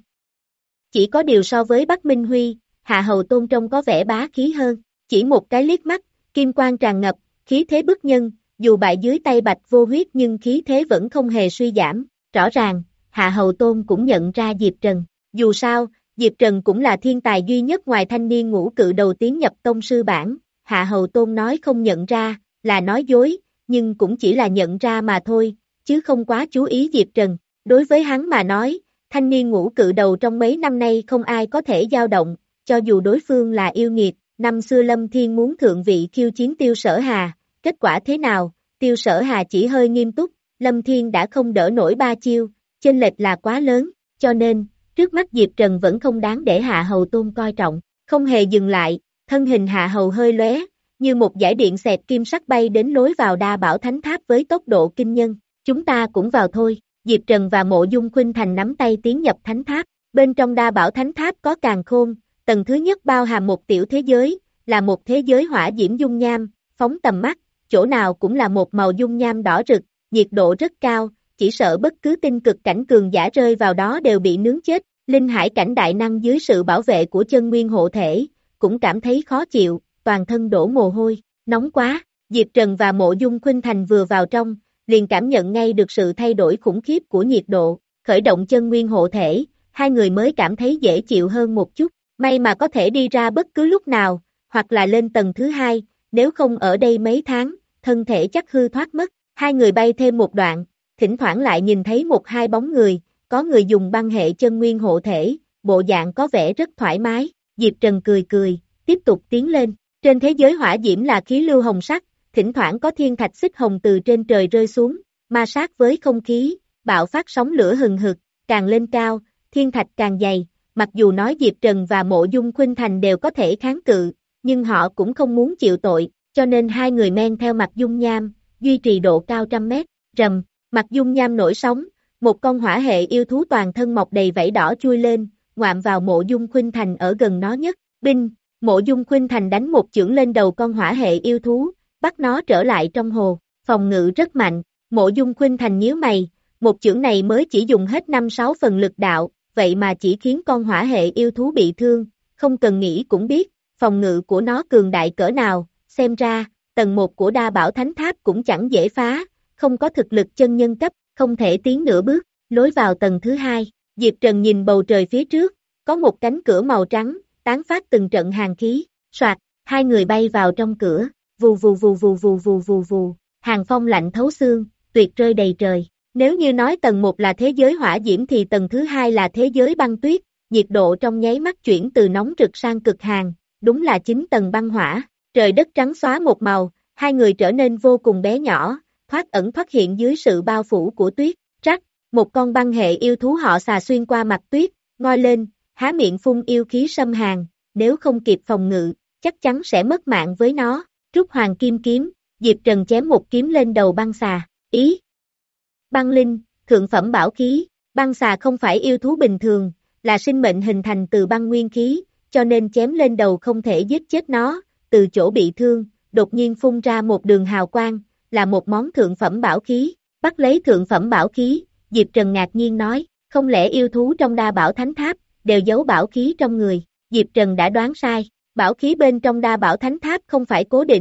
Chỉ có điều so với Bắc Minh Huy, Hạ Hầu Tôn trông có vẻ bá khí hơn, chỉ một cái liếc mắt, kim quang tràn ngập, khí thế bức nhân, dù bại dưới tay Bạch Vô Huyết nhưng khí thế vẫn không hề suy giảm, rõ ràng, Hạ Hầu Tôn cũng nhận ra Diệp Trần, dù sao, Diệp Trần cũng là thiên tài duy nhất ngoài thanh niên ngũ cự đầu tiến nhập tông sư bảng, Hạ Hầu Tôn nói không nhận ra, là nói dối, nhưng cũng chỉ là nhận ra mà thôi, chứ không quá chú ý Diệp Trần, đối với hắn mà nói, thanh niên ngũ cự đầu trong mấy năm nay không ai có thể dao động, cho dù đối phương là yêu nghiệt, năm xưa Lâm Thiên muốn thượng vị khiêu chiến Tiêu Sở Hà, kết quả thế nào, Tiêu Sở Hà chỉ hơi nghiêm túc, Lâm Thiên đã không đỡ nổi ba chiêu, chênh lệch là quá lớn, cho nên, trước mắt Diệp Trần vẫn không đáng để Hạ Hầu Tôn coi trọng, không hề dừng lại, thân hình Hạ Hầu hơi lóe, như một dải điện xẹt kim sắc bay đến lối vào đa bảo thánh tháp với tốc độ kinh nhân, chúng ta cũng vào thôi, Diệp Trần và Mộ Dung Khuynh Thành nắm tay tiến nhập thánh tháp, bên trong đa bảo thánh tháp có càn khôn, tầng thứ nhất bao hàm một tiểu thế giới, là một thế giới hỏa diễm dung nham, phóng tầm mắt, chỗ nào cũng là một màu dung nham đỏ rực, nhiệt độ rất cao, chỉ sợ bất cứ tinh cực cảnh cường giả rơi vào đó đều bị nướng chết, linh hải cảnh đại năng dưới sự bảo vệ của chân nguyên hộ thể, cũng cảm thấy khó chịu, toàn thân đổ mồ hôi, nóng quá, Diệp Trần và Mộ Dung Khuynh Thành vừa vào trong, liền cảm nhận ngay được sự thay đổi khủng khiếp của nhiệt độ, khởi động chân nguyên hộ thể, hai người mới cảm thấy dễ chịu hơn một chút, may mà có thể đi ra bất cứ lúc nào, hoặc là lên tầng thứ hai, nếu không ở đây mấy tháng, thân thể chắc hư thoát mất, hai người bay thêm một đoạn, thỉnh thoảng lại nhìn thấy một hai bóng người, có người dùng băng hệ chân nguyên hộ thể, bộ dạng có vẻ rất thoải mái, Diệp Trần cười cười, tiếp tục tiến lên, trên thế giới hỏa diễm là khí lưu hồng sắc, thỉnh thoảng có thiên thạch xích hồng từ trên trời rơi xuống, ma sát với không khí, bạo phát sóng lửa hừng hực, càng lên cao, thiên thạch càng dày, mặc dù nói Diệp Trần và Mộ Dung Khuynh Thành đều có thể kháng cự, nhưng họ cũng không muốn chịu tội, cho nên hai người men theo mặt dung nham, duy trì độ cao trăm mét, rầm, mặt dung nham nổi sóng, một con hỏa hệ yêu thú toàn thân mọc đầy vảy đỏ chui lên, ngoạm vào Mộ Dung Khuynh Thành ở gần nó nhất, binh, Mộ Dung Khuynh Thành đánh một chưởng lên đầu con hỏa hệ yêu thú, bắt nó trở lại trong hồ, phòng ngự rất mạnh, Mộ Dung Khuynh Thành nhíu mày, một chưởng này mới chỉ dùng hết năm sáu phần lực đạo, vậy mà chỉ khiến con hỏa hệ yêu thú bị thương, không cần nghĩ cũng biết, phòng ngự của nó cường đại cỡ nào, xem ra, tầng một của đa bảo thánh tháp cũng chẳng dễ phá, không có thực lực chân nhân cấp, không thể tiến nửa bước, lối vào tầng thứ hai, Diệp Trần nhìn bầu trời phía trước, có một cánh cửa màu trắng, tán phát từng trận hàn khí, soạt, hai người bay vào trong cửa, vù vù vù vù vù vù vù vù, hàn phong lạnh thấu xương, tuyệt rơi đầy trời. Nếu như nói tầng một là thế giới hỏa diễm thì tầng thứ hai là thế giới băng tuyết, nhiệt độ trong nháy mắt chuyển từ nóng rực sang cực hàn, đúng là chín tầng băng hỏa, trời đất trắng xóa một màu, hai người trở nên vô cùng bé nhỏ, thoát ẩn thoát hiện dưới sự bao phủ của tuyết, trắc, một con băng hệ yêu thú họ xà xuyên qua mặt tuyết, ngoi lên, há miệng phun yêu khí xâm hàn, nếu không kịp phòng ngự, chắc chắn sẽ mất mạng với nó, Trúc Hoàng Kim Kiếm, Diệp Trần chém một kiếm lên đầu băng xà, ý. Băng linh, thượng phẩm bảo khí, băng xà không phải yêu thú bình thường, là sinh mệnh hình thành từ băng nguyên khí, cho nên chém lên đầu không thể giết chết nó, từ chỗ bị thương, đột nhiên phun ra một đường hào quang, là một món thượng phẩm bảo khí, bắt lấy thượng phẩm bảo khí, Diệp Trần ngạc nhiên nói, không lẽ yêu thú trong đa bảo thánh tháp, đều giấu bảo khí trong người, Diệp Trần đã đoán sai, bảo khí bên trong đa bảo thánh tháp không phải cố định,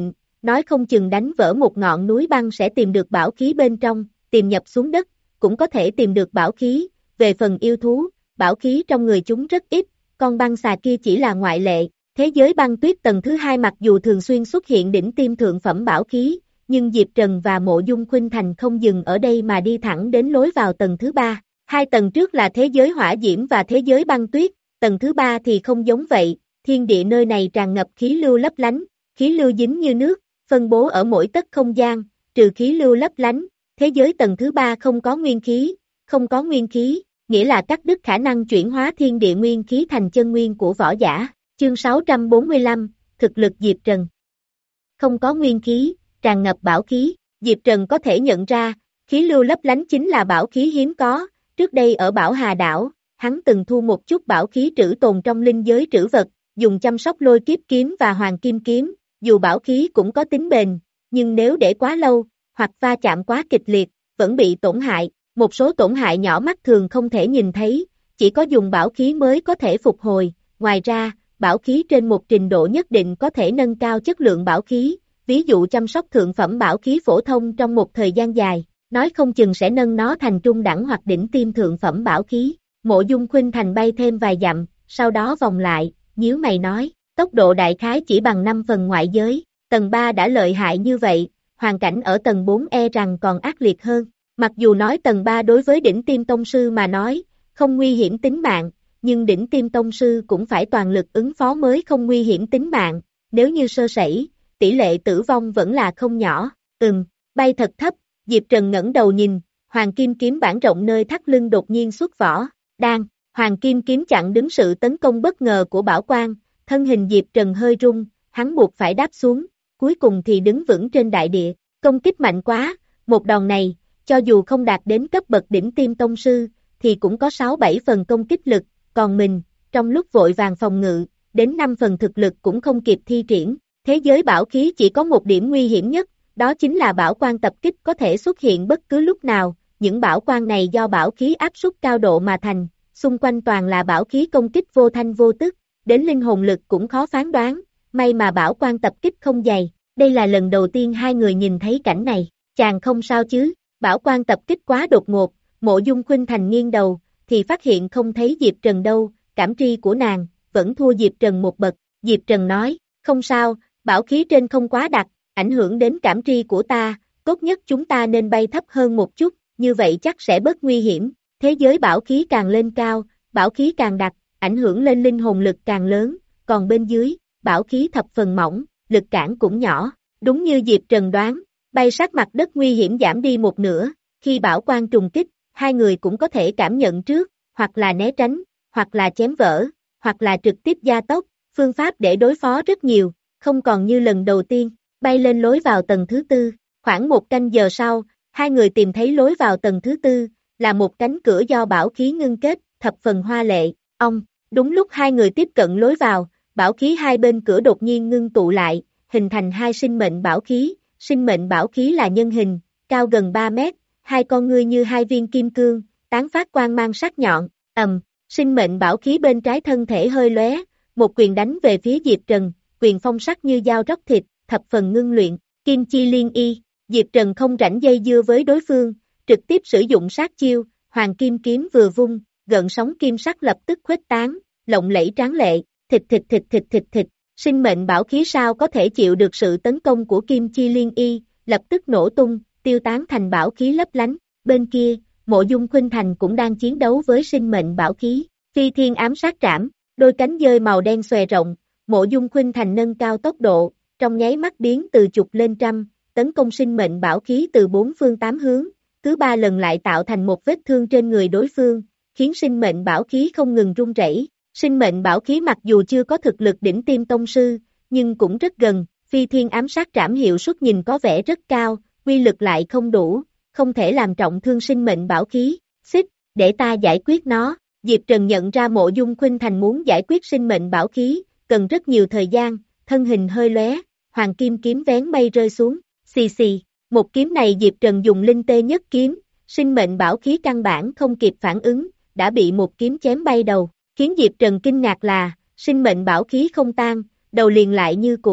nói không chừng đánh vỡ một ngọn núi băng sẽ tìm được bảo khí bên trong, tìm nhập xuống đất, cũng có thể tìm được bảo khí, về phần yêu thú, bảo khí trong người chúng rất ít, con băng xà kia chỉ là ngoại lệ. Thế giới băng tuyết tầng thứ hai mặc dù thường xuyên xuất hiện đỉnh tiêm thượng phẩm bảo khí, nhưng Diệp Trần và Mộ Dung Khuynh Thành không dừng ở đây mà đi thẳng đến lối vào tầng thứ ba. Hai tầng trước là thế giới hỏa diễm và thế giới băng tuyết, tầng thứ ba thì không giống vậy, thiên địa nơi này tràn ngập khí lưu lấp lánh, khí lưu dính như nước, phân bố ở mỗi tấc không gian, trừ khí lưu lấp lánh, thế giới tầng thứ ba không có nguyên khí, không có nguyên khí, nghĩa là cắt đứt khả năng chuyển hóa thiên địa nguyên khí thành chân nguyên của võ giả. Chương sáu trăm bốn mươi lăm, thực lực Diệp Trần. Không có nguyên khí, tràn ngập bảo khí, Diệp Trần có thể nhận ra, khí lưu lấp lánh chính là bảo khí hiếm có, trước đây ở Bảo Hà Đảo, hắn từng thu một chút bảo khí trữ tồn trong linh giới trữ vật, dùng chăm sóc lôi kiếp kiếm và hoàng kim kiếm, dù bảo khí cũng có tính bền, nhưng nếu để quá lâu, hoặc va chạm quá kịch liệt, vẫn bị tổn hại, một số tổn hại nhỏ mắt thường không thể nhìn thấy, chỉ có dùng bảo khí mới có thể phục hồi, ngoài ra, bảo khí trên một trình độ nhất định có thể nâng cao chất lượng bảo khí, ví dụ chăm sóc thượng phẩm bảo khí phổ thông trong một thời gian dài, nói không chừng sẽ nâng nó thành trung đẳng hoặc đỉnh tiêm thượng phẩm bảo khí. Mộ Dung Khuynh Thành bay thêm vài dặm, sau đó vòng lại, nhíu mày nói, tốc độ đại khái chỉ bằng năm phần ngoại giới, tầng ba đã lợi hại như vậy, hoàn cảnh ở tầng bốn e rằng còn ác liệt hơn. Mặc dù nói tầng ba đối với đỉnh tiêm tông sư mà nói, không nguy hiểm tính mạng, nhưng đỉnh tiêm tông sư cũng phải toàn lực ứng phó mới không nguy hiểm tính mạng, nếu như sơ sẩy, tỷ lệ tử vong vẫn là không nhỏ. Ừm, bay thật thấp, Diệp Trần ngẩng đầu nhìn, hoàng kim kiếm bản rộng nơi thắt lưng đột nhiên xuất vỏ, đang, hoàng kim kiếm chặn đứng sự tấn công bất ngờ của Bảo Quang, thân hình Diệp Trần hơi rung, hắn buộc phải đáp xuống, cuối cùng thì đứng vững trên đại địa, công kích mạnh quá, một đòn này, cho dù không đạt đến cấp bậc đỉnh tiêm tông sư, thì cũng có sáu bảy phần công kích lực, còn mình, trong lúc vội vàng phòng ngự, đến năm phần thực lực cũng không kịp thi triển. Thế giới bảo khí chỉ có một điểm nguy hiểm nhất, đó chính là bảo quang tập kích có thể xuất hiện bất cứ lúc nào, những bảo quang này do bảo khí áp suất cao độ mà thành, xung quanh toàn là bảo khí công kích vô thanh vô tức, đến linh hồn lực cũng khó phán đoán, may mà bảo quang tập kích không dày, đây là lần đầu tiên hai người nhìn thấy cảnh này, chàng không sao chứ, bảo quang tập kích quá đột ngột, Mộ Dung Khuynh Thành nghiêng đầu, thì phát hiện không thấy Diệp Trần đâu, cảm tri của nàng, vẫn thua Diệp Trần một bậc, Diệp Trần nói, không sao, bảo khí trên không quá đặc, ảnh hưởng đến cảm tri của ta, tốt nhất chúng ta nên bay thấp hơn một chút, như vậy chắc sẽ bớt nguy hiểm, thế giới bảo khí càng lên cao, bảo khí càng đặc, ảnh hưởng lên linh hồn lực càng lớn, còn bên dưới, bảo khí thập phần mỏng, lực cản cũng nhỏ, đúng như Diệp Trần đoán, bay sát mặt đất nguy hiểm giảm đi một nửa, khi bảo quang trùng kích, hai người cũng có thể cảm nhận trước, hoặc là né tránh, hoặc là chém vỡ, hoặc là trực tiếp gia tốc, phương pháp để đối phó rất nhiều, không còn như lần đầu tiên, bay lên lối vào tầng thứ tư, khoảng một canh giờ sau, hai người tìm thấy lối vào tầng thứ tư, là một cánh cửa do bảo khí ngưng kết, thập phần hoa lệ, ông, đúng lúc hai người tiếp cận lối vào, bảo khí hai bên cửa đột nhiên ngưng tụ lại, hình thành hai sinh mệnh bảo khí, sinh mệnh bảo khí là nhân hình, cao gần ba mét, hai con ngươi như hai viên kim cương, tán phát quang mang sắc nhọn, ầm, sinh mệnh bảo khí bên trái thân thể hơi lóe, một quyền đánh về phía Diệp Trần, quyền phong sắc như dao róc thịt, thập phần ngưng luyện, kim chi liên y, Diệp Trần không rảnh dây dưa với đối phương, trực tiếp sử dụng sát chiêu, hoàng kim kiếm vừa vung, gợn sóng kim sắc lập tức khuếch tán, lộng lẫy tráng lệ, thịt thịt thịt thịt thịt thịt, sinh mệnh bảo khí sao có thể chịu được sự tấn công của kim chi liên y, lập tức nổ tung, tiêu tán thành bảo khí lấp lánh, bên kia, Mộ Dung Khuynh Thành cũng đang chiến đấu với sinh mệnh bảo khí, phi thiên ám sát trảm, đôi cánh dơi màu đen xòe rộng, Mộ Dung Khuynh Thành nâng cao tốc độ, trong nháy mắt biến từ chục lên trăm, tấn công sinh mệnh bảo khí từ bốn phương tám hướng, cứ ba lần lại tạo thành một vết thương trên người đối phương, khiến sinh mệnh bảo khí không ngừng rung rẩy. Sinh mệnh bảo khí mặc dù chưa có thực lực đỉnh tiêm tông sư, nhưng cũng rất gần, phi thiên ám sát trảm hiệu suất nhìn có vẻ rất cao, quy lực lại không đủ, không thể làm trọng thương sinh mệnh bảo khí, xích, để ta giải quyết nó. Diệp Trần nhận ra Mộ Dung Khuynh Thành muốn giải quyết sinh mệnh bảo khí, cần rất nhiều thời gian, thân hình hơi lóe, hoàng kim kiếm vén mây rơi xuống, xì xì, một kiếm này Diệp Trần dùng linh tê nhất kiếm, sinh mệnh bảo khí căn bản không kịp phản ứng, đã bị một kiếm chém bay đầu, khiến Diệp Trần kinh ngạc là, sinh mệnh bảo khí không tan, đầu liền lại như cũ,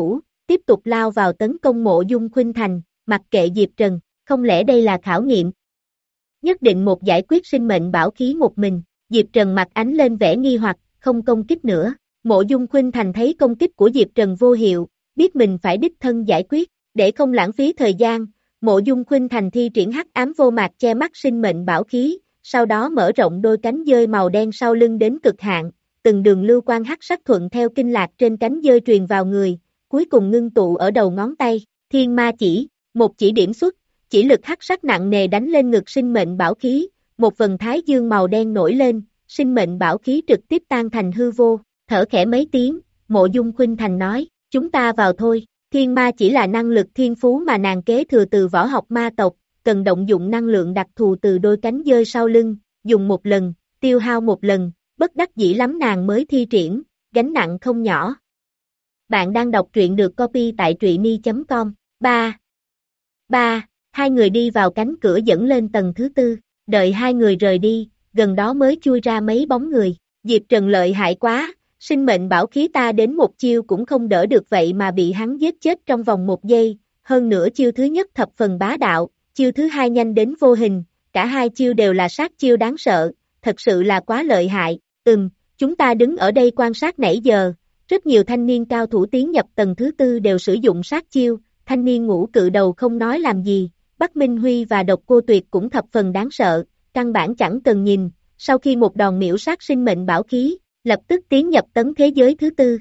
tiếp tục lao vào tấn công Mộ Dung Khuynh Thành, mặc kệ Diệp Trần, không lẽ đây là khảo nghiệm? Nhất định một giải quyết sinh mệnh bảo khí một mình, Diệp Trần mặt ánh lên vẻ nghi hoặc, không công kích nữa. Mộ Dung Khuynh Thành thấy công kích của Diệp Trần vô hiệu, biết mình phải đích thân giải quyết, để không lãng phí thời gian, Mộ Dung Khuynh Thành thi triển hắc ám vô mạc che mắt sinh mệnh bảo khí, sau đó mở rộng đôi cánh dơi màu đen sau lưng đến cực hạn, từng đường lưu quang hắc sắc thuận theo kinh lạc trên cánh dơi truyền vào người, cuối cùng ngưng tụ ở đầu ngón tay, Thiên Ma chỉ, một chỉ điểm xuất, chỉ lực hắc sắc nặng nề đánh lên ngực sinh mệnh bảo khí, một vầng thái dương màu đen nổi lên, sinh mệnh bảo khí trực tiếp tan thành hư vô, thở khẽ mấy tiếng, Mộ Dung Khuynh Thành nói, chúng ta vào thôi. Thiên ma chỉ là năng lực thiên phú mà nàng kế thừa từ võ học ma tộc, cần động dụng năng lượng đặc thù từ đôi cánh dơi sau lưng, dùng một lần, tiêu hao một lần, bất đắc dĩ lắm nàng mới thi triển, gánh nặng không nhỏ. Bạn đang đọc truyện được copy tại truyện mi chấm com. ba. ba. Hai người đi vào cánh cửa dẫn lên tầng thứ tư, đợi hai người rời đi, gần đó mới chui ra mấy bóng người, Diệp Trần lợi hại quá. Sinh mệnh bảo khí ta đến một chiêu cũng không đỡ được vậy mà bị hắn giết chết trong vòng một giây, hơn nữa chiêu thứ nhất thập phần bá đạo, chiêu thứ hai nhanh đến vô hình, cả hai chiêu đều là sát chiêu đáng sợ, thật sự là quá lợi hại, ừm, chúng ta đứng ở đây quan sát nãy giờ, rất nhiều thanh niên cao thủ tiến nhập tầng thứ tư đều sử dụng sát chiêu, thanh niên ngũ cự đầu không nói làm gì, Bắc Minh Huy và Độc Cô Tuyệt cũng thập phần đáng sợ, căn bản chẳng cần nhìn, sau khi một đòn miễu sát sinh mệnh bảo khí, lập tức tiến nhập tấn thế giới thứ tư.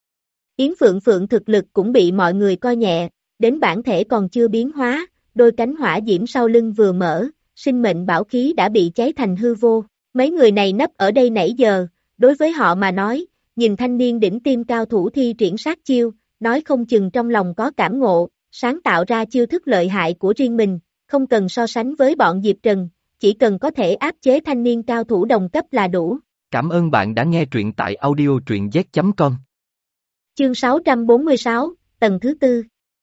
Yến Phượng Phượng thực lực cũng bị mọi người coi nhẹ, đến bản thể còn chưa biến hóa, đôi cánh hỏa diễm sau lưng vừa mở, sinh mệnh bảo khí đã bị cháy thành hư vô. Mấy người này nấp ở đây nãy giờ, đối với họ mà nói, nhìn thanh niên đỉnh tim cao thủ thi triển sát chiêu, nói không chừng trong lòng có cảm ngộ, sáng tạo ra chiêu thức lợi hại của riêng mình, không cần so sánh với bọn Diệp Trần, chỉ cần có thể áp chế thanh niên cao thủ đồng cấp là đủ. Cảm ơn bạn đã nghe truyện tại audio truyện z chấm com. Chương sáu trăm bốn mươi sáu, tầng thứ tư.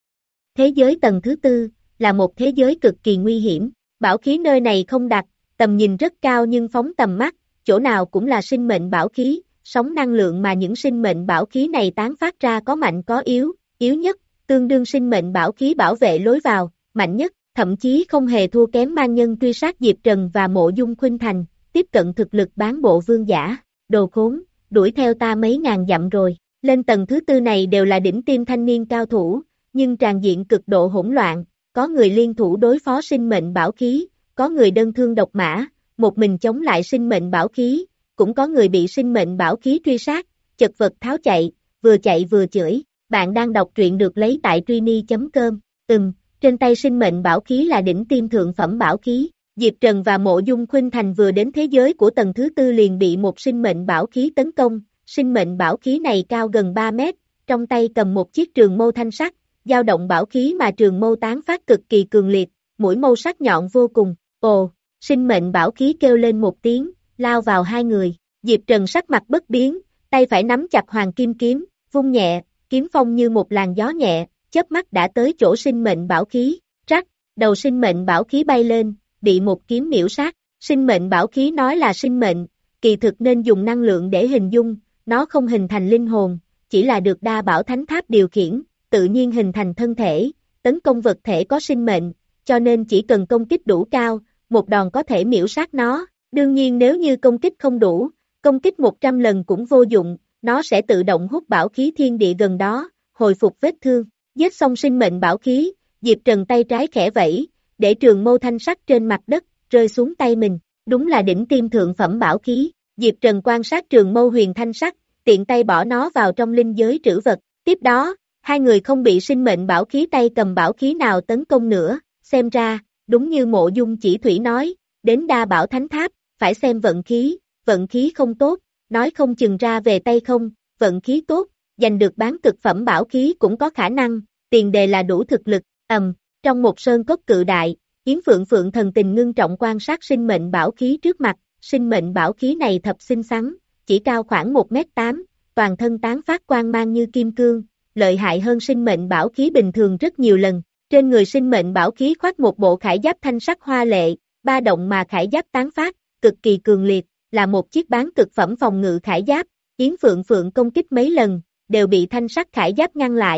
Thế giới tầng thứ tư, là một thế giới cực kỳ nguy hiểm, bảo khí nơi này không đặt, tầm nhìn rất cao nhưng phóng tầm mắt, chỗ nào cũng là sinh mệnh bảo khí, sóng năng lượng mà những sinh mệnh bảo khí này tán phát ra có mạnh có yếu, yếu nhất, tương đương sinh mệnh bảo khí bảo vệ lối vào, mạnh nhất, thậm chí không hề thua kém mang nhân truy sát Diệp Trần và Mộ Dung Khuynh Thành. Tiếp cận thực lực bán bộ vương giả, đồ khốn, đuổi theo ta mấy ngàn dặm rồi, lên tầng thứ tư này đều là đỉnh tim thanh niên cao thủ, nhưng tràn diện cực độ hỗn loạn, có người liên thủ đối phó sinh mệnh bảo khí, có người đơn thương độc mã, một mình chống lại sinh mệnh bảo khí, cũng có người bị sinh mệnh bảo khí truy sát, chật vật tháo chạy, vừa chạy vừa chửi, bạn đang đọc truyện được lấy tại truyni chấm com, ừm, trên tay sinh mệnh bảo khí là đỉnh tim thượng phẩm bảo khí. Diệp Trần và Mộ Dung Khuynh Thành vừa đến thế giới của tầng thứ tư liền bị một sinh mệnh bảo khí tấn công, sinh mệnh bảo khí này cao gần ba mét, trong tay cầm một chiếc trường mâu thanh sắc, dao động bảo khí mà trường mâu tán phát cực kỳ cường liệt, mũi mâu sắc nhọn vô cùng, ồ, sinh mệnh bảo khí kêu lên một tiếng, lao vào hai người, Diệp Trần sắc mặt bất biến, tay phải nắm chặt hoàng kim kiếm, vung nhẹ, kiếm phong như một làn gió nhẹ, chớp mắt đã tới chỗ sinh mệnh bảo khí, rắc, đầu sinh mệnh bảo khí bay lên, bị một kiếm miễu sát, sinh mệnh bảo khí nói là sinh mệnh, kỳ thực nên dùng năng lượng để hình dung, nó không hình thành linh hồn, chỉ là được đa bảo thánh tháp điều khiển, tự nhiên hình thành thân thể, tấn công vật thể có sinh mệnh, cho nên chỉ cần công kích đủ cao, một đòn có thể miễu sát nó, đương nhiên nếu như công kích không đủ, công kích một trăm lần cũng vô dụng, nó sẽ tự động hút bảo khí thiên địa gần đó, hồi phục vết thương, giết xong sinh mệnh bảo khí, Diệp Trần tay trái khẽ vẫy, để trường mâu thanh sắc trên mặt đất, rơi xuống tay mình, đúng là đỉnh tim thượng phẩm bảo khí, Diệp Trần quan sát trường mâu huyền thanh sắc, tiện tay bỏ nó vào trong linh giới trữ vật, tiếp đó, hai người không bị sinh mệnh bảo khí tay cầm bảo khí nào tấn công nữa, xem ra, đúng như Mộ Dung Chỉ Thủy nói, đến đa bảo thánh tháp, phải xem vận khí, vận khí không tốt, nói không chừng ra về tay không, vận khí tốt, giành được bán cực phẩm bảo khí cũng có khả năng, tiền đề là đủ thực lực, ầm. Trong một sơn cốc cự đại, Yến Phượng Phượng thần tình ngưng trọng quan sát sinh mệnh bảo khí trước mặt, sinh mệnh bảo khí này thập xinh xắn, chỉ cao khoảng một mét tám, toàn thân tán phát quang mang như kim cương, lợi hại hơn sinh mệnh bảo khí bình thường rất nhiều lần. Trên người sinh mệnh bảo khí khoác một bộ khải giáp thanh sắc hoa lệ, ba động mà khải giáp tán phát, cực kỳ cường liệt, là một chiếc bán cực phẩm phòng ngự khải giáp. Yến Phượng Phượng công kích mấy lần, đều bị thanh sắc khải giáp ngăn lại,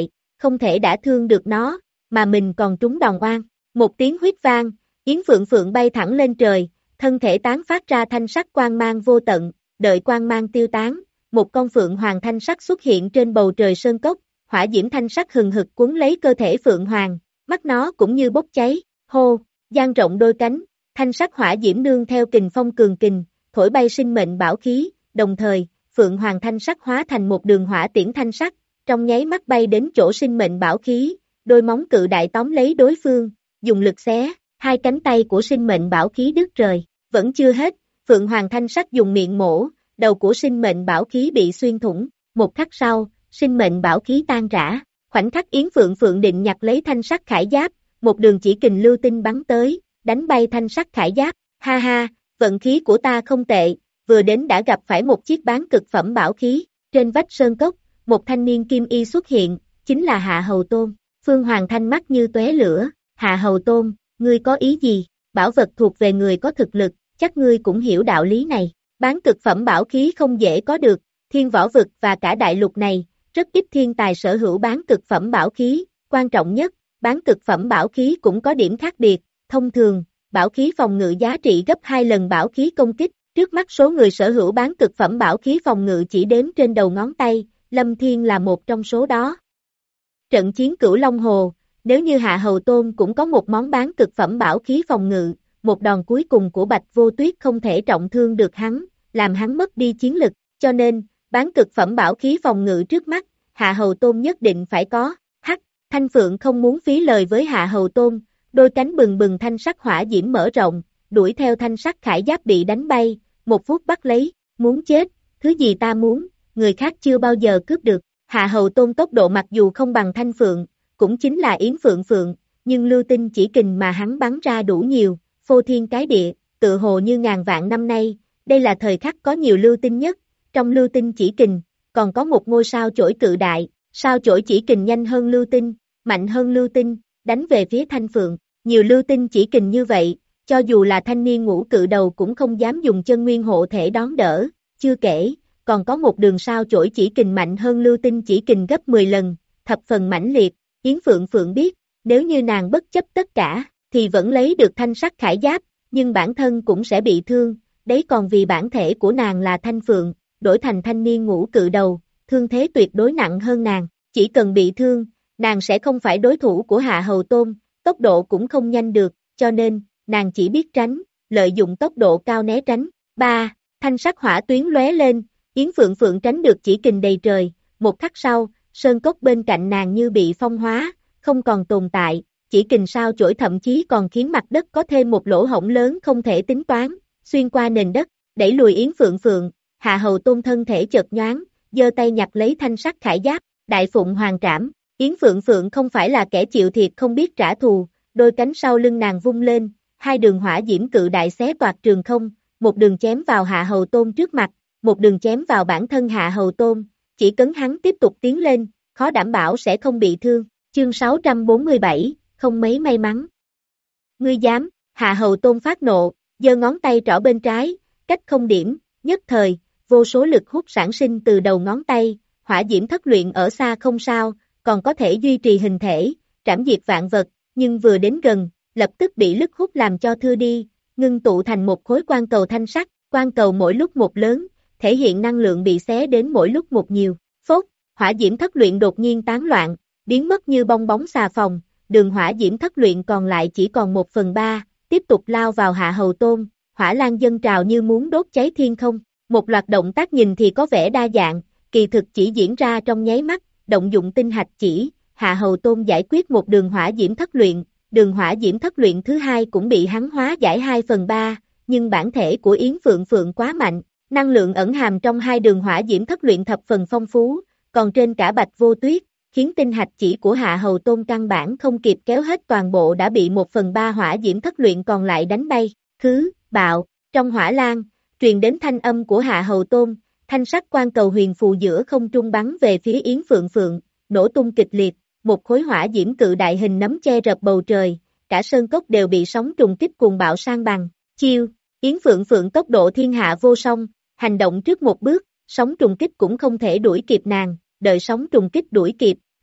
không thể đả thương được nó, mà mình còn trúng đòn oan. Một tiếng huýt vang, Yến Phượng Phượng bay thẳng lên trời, thân thể tán phát ra thanh sắc quang mang vô tận, đợi quang mang tiêu tán, một con phượng hoàng thanh sắc xuất hiện trên bầu trời sơn cốc, hỏa diễm thanh sắc hừng hực cuốn lấy cơ thể phượng hoàng, mắt nó cũng như bốc cháy, hô, dang rộng đôi cánh, thanh sắc hỏa diễm nương theo kình phong cường kình, thổi bay sinh mệnh bảo khí, đồng thời, phượng hoàng thanh sắc hóa thành một đường hỏa tiễn thanh sắc, trong nháy mắt bay đến chỗ sinh mệnh bảo khí, đôi móng cự đại tóm lấy đối phương, dùng lực xé, hai cánh tay của sinh mệnh bảo khí đứt rời, vẫn chưa hết, phượng hoàng thanh sắc dùng miệng mổ, đầu của sinh mệnh bảo khí bị xuyên thủng, một khắc sau, sinh mệnh bảo khí tan rã, khoảnh khắc Yến Phượng Phượng định nhặt lấy thanh sắc khải giáp, một đường chỉ kình lưu tinh bắn tới, đánh bay thanh sắc khải giáp, ha ha, vận khí của ta không tệ, vừa đến đã gặp phải một chiếc bán cực phẩm bảo khí, trên vách sơn cốc, một thanh niên kim y xuất hiện, chính là Hạ Hầu Tôn, Phương Hoàng thanh mắt như tóe lửa, Hạ Hầu Tôn, ngươi có ý gì, bảo vật thuộc về người có thực lực, chắc ngươi cũng hiểu đạo lý này, bán cực phẩm bảo khí không dễ có được, thiên võ vực và cả đại lục này, rất ít thiên tài sở hữu bán cực phẩm bảo khí, quan trọng nhất, bán cực phẩm bảo khí cũng có điểm khác biệt, thông thường, bảo khí phòng ngự giá trị gấp hai lần bảo khí công kích, trước mắt số người sở hữu bán cực phẩm bảo khí phòng ngự chỉ đếm trên đầu ngón tay, Lâm Thiên là một trong số đó. Trận chiến Cửu Long Hồ, nếu như Hạ Hầu Tôn cũng có một món bán cực phẩm bảo khí phòng ngự, một đòn cuối cùng của Bạch Vô Tuyết không thể trọng thương được hắn, làm hắn mất đi chiến lực, cho nên, bán cực phẩm bảo khí phòng ngự trước mắt, Hạ Hầu Tôn nhất định phải có, hắc, Thanh Phượng không muốn phí lời với Hạ Hầu Tôn, đôi cánh bừng bừng thanh sắc hỏa diễm mở rộng, đuổi theo thanh sắc khải giáp bị đánh bay, một phút bắt lấy, muốn chết, thứ gì ta muốn, người khác chưa bao giờ cướp được, Hạ Hầu Tôn tốc độ mặc dù không bằng Thanh Phượng, cũng chính là Yến Phượng Phượng, nhưng lưu tinh chỉ kình mà hắn bắn ra đủ nhiều, phô thiên cái địa, tự hồ như ngàn vạn năm nay, đây là thời khắc có nhiều lưu tinh nhất, trong lưu tinh chỉ kình, còn có một ngôi sao chổi cự đại, sao chổi chỉ kình nhanh hơn lưu tinh, mạnh hơn lưu tinh, đánh về phía Thanh Phượng, nhiều lưu tinh chỉ kình như vậy, cho dù là thanh niên ngũ cự đầu cũng không dám dùng chân nguyên hộ thể đón đỡ, chưa kể, còn có một đường sao chổi chỉ kình mạnh hơn lưu tinh chỉ kình gấp mười lần, thập phần mãnh liệt, Yến Phượng Phượng biết, nếu như nàng bất chấp tất cả, thì vẫn lấy được thanh sắc khải giáp, nhưng bản thân cũng sẽ bị thương, đấy còn vì bản thể của nàng là Thanh Phượng, đổi thành thanh niên ngũ cự đầu, thương thế tuyệt đối nặng hơn nàng, chỉ cần bị thương, nàng sẽ không phải đối thủ của Hạ Hầu Tôn, tốc độ cũng không nhanh được, cho nên, nàng chỉ biết tránh, lợi dụng tốc độ cao né tránh. ba. Thanh sắc hỏa tuyến lóe lên, Yến Phượng Phượng tránh được chỉ kình đầy trời, một khắc sau, sơn cốc bên cạnh nàng như bị phong hóa, không còn tồn tại, chỉ kình sao chổi thậm chí còn khiến mặt đất có thêm một lỗ hổng lớn không thể tính toán, xuyên qua nền đất, đẩy lùi Yến Phượng Phượng, Hạ Hầu Tôn thân thể chợt nhoáng, giơ tay nhặt lấy thanh sắc khải giáp, Đại Phụng Hoàng Trảm, Yến Phượng Phượng không phải là kẻ chịu thiệt không biết trả thù, đôi cánh sau lưng nàng vung lên, hai đường hỏa diễm cự đại xé toạc trường không, một đường chém vào Hạ Hầu Tôn trước mặt, một đường chém vào bản thân Hạ Hầu Tôn, chỉ cấn hắn tiếp tục tiến lên, khó đảm bảo sẽ không bị thương. Chương sáu trăm bốn mươi bảy, không mấy may mắn. Ngươi dám, Hạ Hầu Tôn phát nộ, giơ ngón tay trỏ bên trái, cách không điểm, nhất thời, vô số lực hút sản sinh từ đầu ngón tay, hỏa diễm thất luyện ở xa không sao, còn có thể duy trì hình thể, trảm diệt vạn vật, nhưng vừa đến gần, lập tức bị lực hút làm cho thưa đi, ngưng tụ thành một khối quang cầu thanh sắc, quang cầu mỗi lúc một lớn, thể hiện năng lượng bị xé đến mỗi lúc một nhiều, phốt, hỏa diễm thất luyện đột nhiên tán loạn, biến mất như bong bóng xà phòng, đường hỏa diễm thất luyện còn lại chỉ còn một phần ba, tiếp tục lao vào Hạ Hầu Tôn, hỏa lan dâng trào như muốn đốt cháy thiên không, một loạt động tác nhìn thì có vẻ đa dạng, kỳ thực chỉ diễn ra trong nháy mắt, động dụng tinh hạch chỉ, Hạ Hầu Tôn giải quyết một đường hỏa diễm thất luyện, đường hỏa diễm thất luyện thứ hai cũng bị hắn hóa giải hai phần ba, nhưng bản thể của Yến Phượng Phượng quá mạnh, năng lượng ẩn hàm trong hai đường hỏa diễm thất luyện thập phần phong phú, còn trên cả Bạch Vô Tuyết, khiến tinh hạch chỉ của Hạ Hầu Tôn căn bản không kịp kéo hết toàn bộ đã bị một phần ba hỏa diễm thất luyện còn lại đánh bay, khứ, bạo, trong hỏa lan, truyền đến thanh âm của Hạ Hầu Tôn, thanh sắc quang cầu huyền phù giữa không trung bắn về phía Yến Phượng Phượng, nổ tung kịch liệt, một khối hỏa diễm cự đại hình nấm che rập bầu trời, cả sơn cốc đều bị sóng trùng kích cuồng bạo san bằng, chiêu, Yến Phượng Phượng tốc độ thiên hạ vô song, hành động trước một bước, sóng trùng kích cũng không thể đuổi kịp nàng, đợi sóng trùng kích đuổi kịp,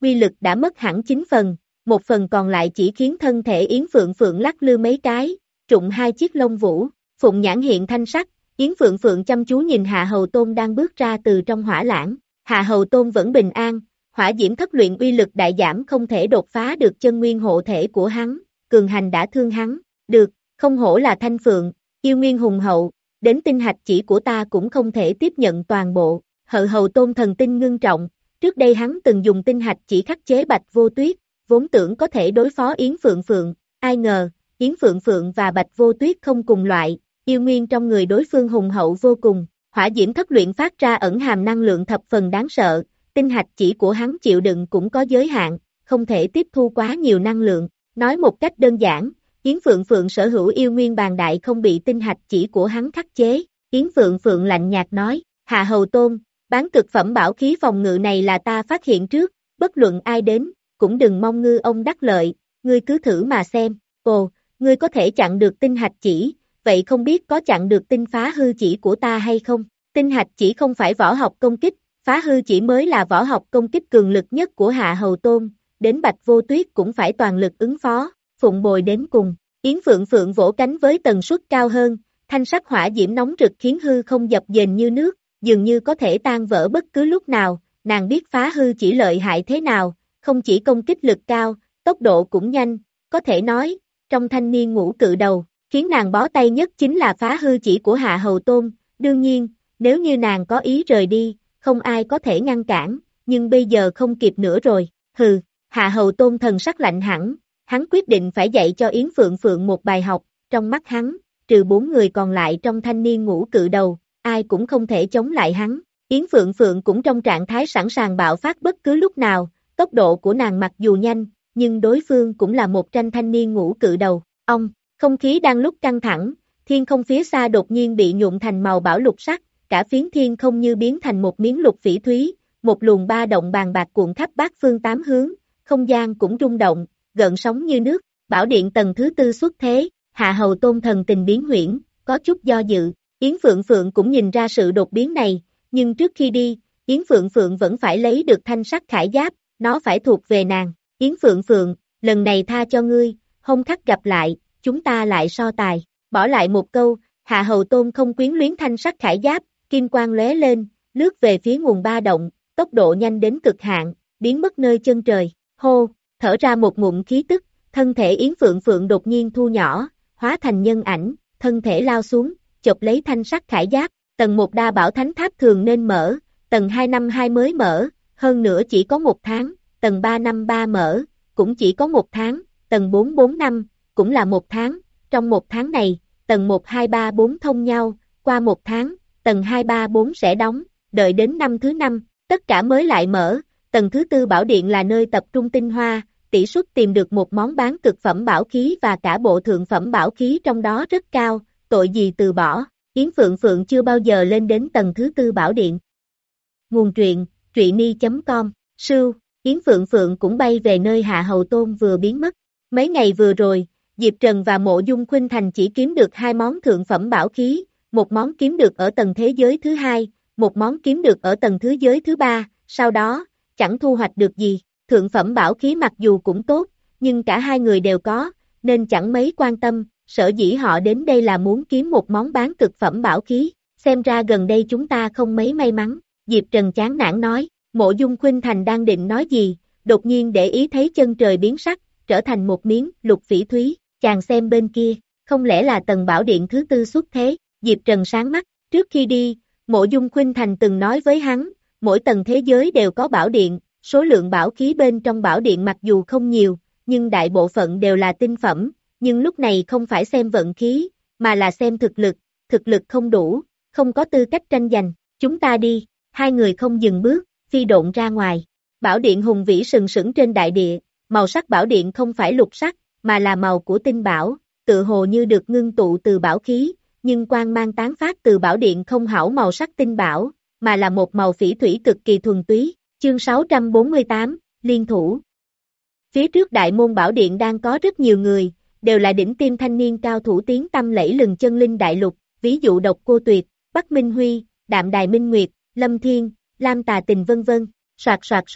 uy lực đã mất hẳn chín phần, một phần còn lại chỉ khiến thân thể Yến Phượng Phượng lắc lư mấy cái, trụng hai chiếc lông vũ, phụng nhãn hiện thanh sắc, Yến Phượng Phượng chăm chú nhìn Hạ Hầu Tôn đang bước ra từ trong hỏa lãng, Hạ Hầu Tôn vẫn bình an, hỏa diễm thất luyện uy lực đại giảm không thể đột phá được chân nguyên hộ thể của hắn, cường hành đã thương hắn, được, không hổ là Thanh Phượng, yêu nguyên hùng hậu, đến tinh hạch chỉ của ta cũng không thể tiếp nhận toàn bộ, Hạ Hầu Tôn thần tinh ngưng trọng, trước đây hắn từng dùng tinh hạch chỉ khắc chế Bạch Vô Tuyết, vốn tưởng có thể đối phó Yến Phượng Phượng, ai ngờ, Yến Phượng Phượng và Bạch Vô Tuyết không cùng loại, yêu nguyên trong người đối phương hùng hậu vô cùng, hỏa diễm thất luyện phát ra ẩn hàm năng lượng thập phần đáng sợ, tinh hạch chỉ của hắn chịu đựng cũng có giới hạn, không thể tiếp thu quá nhiều năng lượng, nói một cách đơn giản, Yến Phượng Phượng sở hữu yêu nguyên bàn đại không bị tinh hạch chỉ của hắn khắc chế, Yến Phượng Phượng lạnh nhạt nói, Hạ Hầu Tôn, bán cực phẩm bảo khí phòng ngự này là ta phát hiện trước, bất luận ai đến, cũng đừng mong ngư ông đắc lợi, ngươi cứ thử mà xem, ồ, ngươi có thể chặn được tinh hạch chỉ, vậy không biết có chặn được tinh phá hư chỉ của ta hay không? Tinh hạch chỉ không phải võ học công kích, phá hư chỉ mới là võ học công kích cường lực nhất của Hạ Hầu Tôn, đến Bạch Vô Tuyết cũng phải toàn lực ứng phó, phụng bồi đến cùng. Yến Phượng Phượng vỗ cánh với tần suất cao hơn, thanh sắc hỏa diễm nóng rực khiến hư không dập dềnh như nước, dường như có thể tan vỡ bất cứ lúc nào, nàng biết phá hư chỉ lợi hại thế nào, không chỉ công kích lực cao, tốc độ cũng nhanh, có thể nói, trong thanh niên ngũ cự đầu, khiến nàng bó tay nhất chính là phá hư chỉ của Hạ Hầu Tôn, đương nhiên, nếu như nàng có ý rời đi, không ai có thể ngăn cản, nhưng bây giờ không kịp nữa rồi, hừ, Hạ Hầu Tôn thần sắc lạnh hẳn, hắn quyết định phải dạy cho Yến Phượng Phượng một bài học, trong mắt hắn, trừ bốn người còn lại trong thanh niên ngũ cự đầu, ai cũng không thể chống lại hắn, Yến Phượng Phượng cũng trong trạng thái sẵn sàng bạo phát bất cứ lúc nào, tốc độ của nàng mặc dù nhanh, nhưng đối phương cũng là một tranh thanh niên ngũ cự đầu, ông, không khí đang lúc căng thẳng, thiên không phía xa đột nhiên bị nhuộm thành màu bảo lục sắc, cả phiến thiên không như biến thành một miếng lục phỉ thúy, một luồng ba động bàn bạc cuộn khắp bát phương tám hướng, không gian cũng rung động, gợn sóng như nước, bảo điện tầng thứ tư xuất thế, Hạ Hầu Tôn thần tình biến huyễn, có chút do dự, Yến Phượng Phượng cũng nhìn ra sự đột biến này, nhưng trước khi đi, Yến Phượng Phượng vẫn phải lấy được thanh sắc khải giáp, nó phải thuộc về nàng, Yến Phượng Phượng, lần này tha cho ngươi, hôm khắc gặp lại, chúng ta lại so tài, bỏ lại một câu, Hạ Hầu Tôn không quyến luyến thanh sắc khải giáp, kim quang lóe lên, lướt về phía nguồn ba động, tốc độ nhanh đến cực hạn, biến mất nơi chân trời, hô, thở ra một ngụm khí tức, thân thể Yến Phượng Phượng đột nhiên thu nhỏ, hóa thành nhân ảnh, thân thể lao xuống, chộp lấy thanh sắc khải giáp, tầng một đa bảo thánh tháp thường nên mở, tầng hai năm hai mới mở, hơn nữa chỉ có một tháng, tầng ba năm ba mở, cũng chỉ có một tháng, tầng bốn bốn năm, cũng là một tháng, trong một tháng này, tầng một hai ba bốn thông nhau, qua một tháng, tầng hai ba bốn sẽ đóng, đợi đến năm thứ năm, tất cả mới lại mở, tầng thứ tư bảo điện là nơi tập trung tinh hoa, tỷ suất tìm được một món bán cực phẩm bảo khí và cả bộ thượng phẩm bảo khí trong đó rất cao, tội gì từ bỏ, Yến Phượng Phượng chưa bao giờ lên đến tầng thứ tư bảo điện. Nguồn truyện, truyện chấm com, sưu, Yến Phượng Phượng cũng bay về nơi Hạ Hầu Tôn vừa biến mất, mấy ngày vừa rồi, Diệp Trần và Mộ Dung Khuynh Thành chỉ kiếm được hai món thượng phẩm bảo khí, một món kiếm được ở tầng thế giới thứ hai, một món kiếm được ở tầng thứ giới thứ ba, sau đó, chẳng thu hoạch được gì, thượng phẩm bảo khí mặc dù cũng tốt, nhưng cả hai người đều có, nên chẳng mấy quan tâm, sở dĩ họ đến đây là muốn kiếm một món bán cực phẩm bảo khí, xem ra gần đây chúng ta không mấy may mắn, Diệp Trần chán nản nói, Mộ Dung Khuynh Thành đang định nói gì, đột nhiên để ý thấy chân trời biến sắc, trở thành một miếng lục phỉ thúy, chàng xem bên kia, không lẽ là tầng bảo điện thứ tư xuất thế, Diệp Trần sáng mắt, trước khi đi, Mộ Dung Khuynh Thành từng nói với hắn, mỗi tầng thế giới đều có bảo điện, số lượng bảo khí bên trong bảo điện mặc dù không nhiều, nhưng đại bộ phận đều là tinh phẩm, nhưng lúc này không phải xem vận khí, mà là xem thực lực, thực lực không đủ, không có tư cách tranh giành, chúng ta đi, hai người không dừng bước, phi độn ra ngoài, bảo điện hùng vĩ sừng sững trên đại địa, màu sắc bảo điện không phải lục sắc, mà là màu của tinh bảo, tự hồ như được ngưng tụ từ bảo khí, nhưng quang mang tán phát từ bảo điện không hảo màu sắc tinh bảo, mà là một màu phỉ thủy cực kỳ thuần túy, chương sáu trăm bốn mươi tám, liên thủ. Phía trước đại môn bảo điện đang có rất nhiều người, đều là đỉnh tiêm thanh niên cao thủ tiếng tăm lẫy lừng chân linh đại lục, ví dụ Độc Cô Tuyệt, Bắc Minh Huy, Đạm Đài Minh Nguyệt, Lâm Thiên, Lam Tà Tình vân vân, soạt soạt soạt,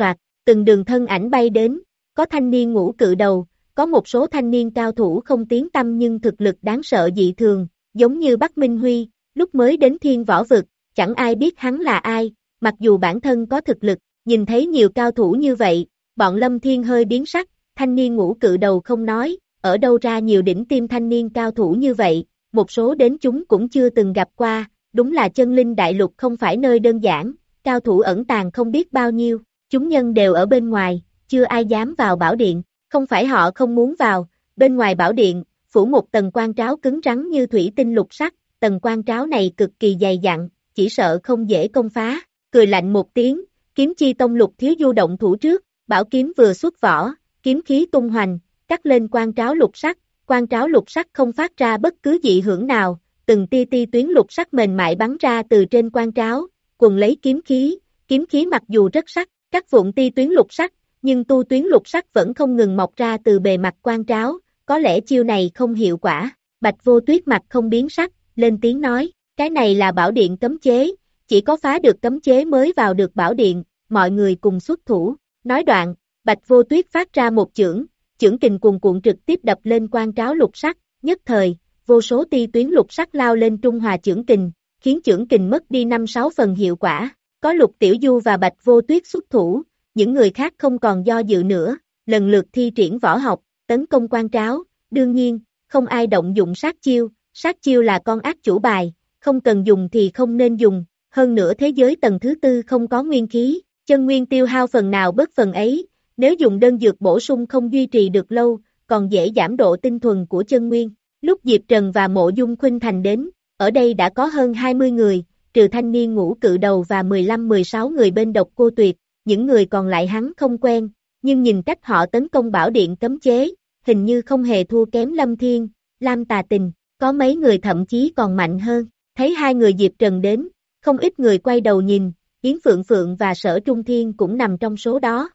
từng đường thân ảnh bay đến, có thanh niên ngũ cự đầu, có một số thanh niên cao thủ không tiếng tăm nhưng thực lực đáng sợ dị thường, giống như Bắc Minh Huy, lúc mới đến thiên võ vực, chẳng ai biết hắn là ai, mặc dù bản thân có thực lực, nhìn thấy nhiều cao thủ như vậy, bọn Lâm Thiên hơi biến sắc, thanh niên ngũ cự đầu không nói, ở đâu ra nhiều đỉnh tiêm thanh niên cao thủ như vậy, một số đến chúng cũng chưa từng gặp qua, đúng là chân linh đại lục không phải nơi đơn giản, cao thủ ẩn tàng không biết bao nhiêu, chúng nhân đều ở bên ngoài, chưa ai dám vào bảo điện, không phải họ không muốn vào, bên ngoài bảo điện, phủ một tầng quan tráo cứng rắn như thủy tinh lục sắt, tầng quan tráo này cực kỳ dày dặn, chỉ sợ không dễ công phá, cười lạnh một tiếng, kiếm chi tông Lục Thiếu Du động thủ trước, bảo kiếm vừa xuất vỏ, kiếm khí tung hoành, cắt lên quan tráo lục sắt, quan tráo lục sắt không phát ra bất cứ dị hưởng nào, từng tia tia tuyến lục sắt mềm mại bắn ra từ trên quan tráo, quần lấy kiếm khí, kiếm khí mặc dù rất sắc, cắt vụn tia tuyến lục sắt, nhưng tu tuyến lục sắt vẫn không ngừng mọc ra từ bề mặt quan tráo, có lẽ chiêu này không hiệu quả, Bạch Vô Tuyết mặt không biến sắc, lên tiếng nói, cái này là bảo điện cấm chế, chỉ có phá được cấm chế mới vào được bảo điện, mọi người cùng xuất thủ, nói đoạn, Bạch Vô Tuyết phát ra một chưởng, chưởng kình cuồn cuộn trực tiếp đập lên quan tráo lục sắt, nhất thời, vô số tia tuyến lục sắt lao lên trung hòa chưởng kình, khiến chưởng kình mất đi năm sáu phần hiệu quả, có Lục Tiểu Du và Bạch Vô Tuyết xuất thủ, những người khác không còn do dự nữa, lần lượt thi triển võ học, tấn công quan tráo, đương nhiên, không ai động dụng sát chiêu, sát chiêu là con ác chủ bài, không cần dùng thì không nên dùng, hơn nữa thế giới tầng thứ tư không có nguyên khí, chân nguyên tiêu hao phần nào bớt phần ấy, nếu dùng đơn dược bổ sung không duy trì được lâu, còn dễ giảm độ tinh thuần của chân nguyên. Lúc Diệp Trần và Mộ Dung Khuynh Thành đến, ở đây đã có hơn hai mươi người, trừ thanh niên ngũ cự đầu và mười lăm mười sáu người bên Độc Cô Tuyệt, những người còn lại hắn không quen, nhưng nhìn cách họ tấn công bảo điện cấm chế, hình như không hề thua kém Lâm Thiên, Lam Tà Tình, có mấy người thậm chí còn mạnh hơn, thấy hai người Diệp Trần đến, không ít người quay đầu nhìn, Yến Phượng Phượng và Sở Trung Thiên cũng nằm trong số đó.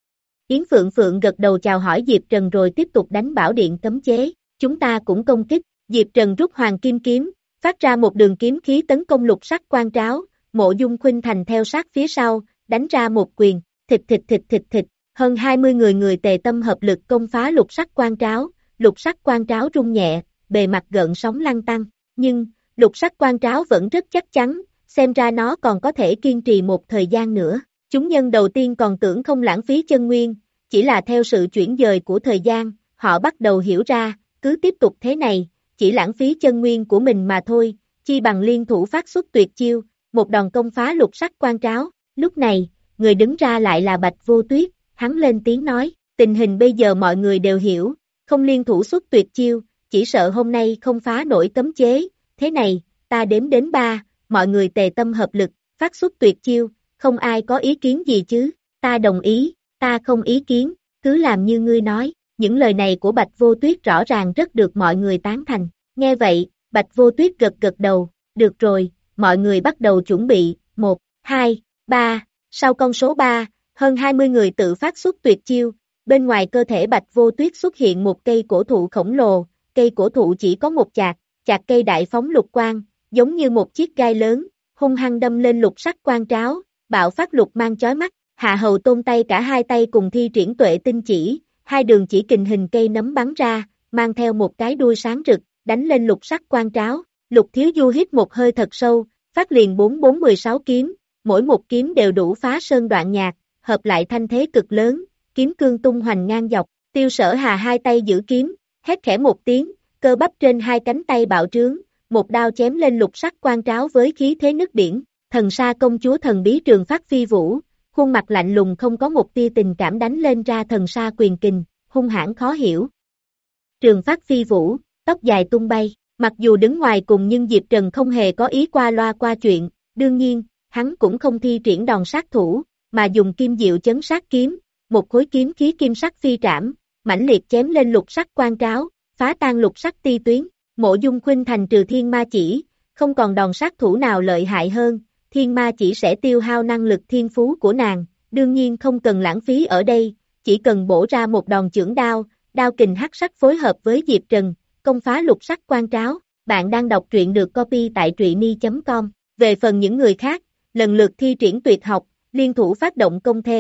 Yến Phượng Phượng gật đầu chào hỏi Diệp Trần rồi tiếp tục đánh bảo điện cấm chế, chúng ta cũng công kích, Diệp Trần rút hoàng kim kiếm, phát ra một đường kiếm khí tấn công lục sắc quan tráo, Mộ Dung Khuynh Thành theo sát phía sau, đánh ra một quyền, thịt thịt thịt thịt thịt, hơn hai mươi người người tề tâm hợp lực công phá lục sắc quan tráo, lục sắc quan tráo rung nhẹ, bề mặt gợn sóng lăn tăn, nhưng, lục sắc quan tráo vẫn rất chắc chắn, xem ra nó còn có thể kiên trì một thời gian nữa. Chúng nhân đầu tiên còn tưởng không lãng phí chân nguyên, chỉ là theo sự chuyển dời của thời gian, họ bắt đầu hiểu ra, cứ tiếp tục thế này, chỉ lãng phí chân nguyên của mình mà thôi, chi bằng liên thủ phát xuất tuyệt chiêu, một đòn công phá lục sắc quan tráo. Lúc này, người đứng ra lại là Bạch Vô Tuyết, hắn lên tiếng nói, tình hình bây giờ mọi người đều hiểu, không liên thủ xuất tuyệt chiêu, chỉ sợ hôm nay không phá nổi cấm chế, thế này, ta đếm đến ba, mọi người tề tâm hợp lực, phát xuất tuyệt chiêu, không ai có ý kiến gì chứ, ta đồng ý, ta không ý kiến, cứ làm như ngươi nói, những lời này của Bạch Vô Tuyết rõ ràng rất được mọi người tán thành, nghe vậy, Bạch Vô Tuyết gật gật đầu, được rồi, mọi người bắt đầu chuẩn bị, một, hai, ba, sau con số ba, hơn hai mươi người tự phát xuất tuyệt chiêu, bên ngoài cơ thể Bạch Vô Tuyết xuất hiện một cây cổ thụ khổng lồ, cây cổ thụ chỉ có một chạc, chạc cây đại phóng lục quang, giống như một chiếc gai lớn, hung hăng đâm lên lục sắc quan tráo, bạo phát lục mang chói mắt, Hạ Hầu Tôn tay cả hai tay cùng thi triển tuệ tinh chỉ, hai đường chỉ kình hình cây nấm bắn ra, mang theo một cái đuôi sáng rực, đánh lên lục sắc quan tráo, Lục Thiếu Du hít một hơi thật sâu, phát liền bốn bốn mười sáu kiếm, mỗi một kiếm đều đủ phá sơn đoạn nhạc, hợp lại thanh thế cực lớn, kiếm cương tung hoành ngang dọc, Tiêu Sở Hà hai tay giữ kiếm, hét khẽ một tiếng, cơ bắp trên hai cánh tay bạo trướng, một đao chém lên lục sắc quan tráo với khí thế nước biển, Thần Sa công chúa thần bí Trường Phát phi vũ, khuôn mặt lạnh lùng không có một tia tình cảm đánh lên ra Thần Sa quyền kình, hung hãn khó hiểu. Trường Phát phi vũ, tóc dài tung bay, mặc dù đứng ngoài cùng nhưng Diệp Trần không hề có ý qua loa qua chuyện, đương nhiên, hắn cũng không thi triển đòn sát thủ, mà dùng kim diệu chấn sát kiếm, một khối kiếm khí kim sắc phi trảm, mãnh liệt chém lên lục sắc quan tráo, phá tan lục sắc ti tuyến, Mộ Dung Khuynh Thành trừ thiên ma chỉ, không còn đòn sát thủ nào lợi hại hơn, thiên ma chỉ sẽ tiêu hao năng lực thiên phú của nàng, đương nhiên không cần lãng phí ở đây, chỉ cần bổ ra một đòn chưởng đao, đao kình hắc sắc phối hợp với Diệp Trần, công phá lục sắc quan tráo. Bạn đang đọc truyện được copy tại truyện chấm com. Về phần những người khác, lần lượt thi triển tuyệt học, liên thủ phát động công thế,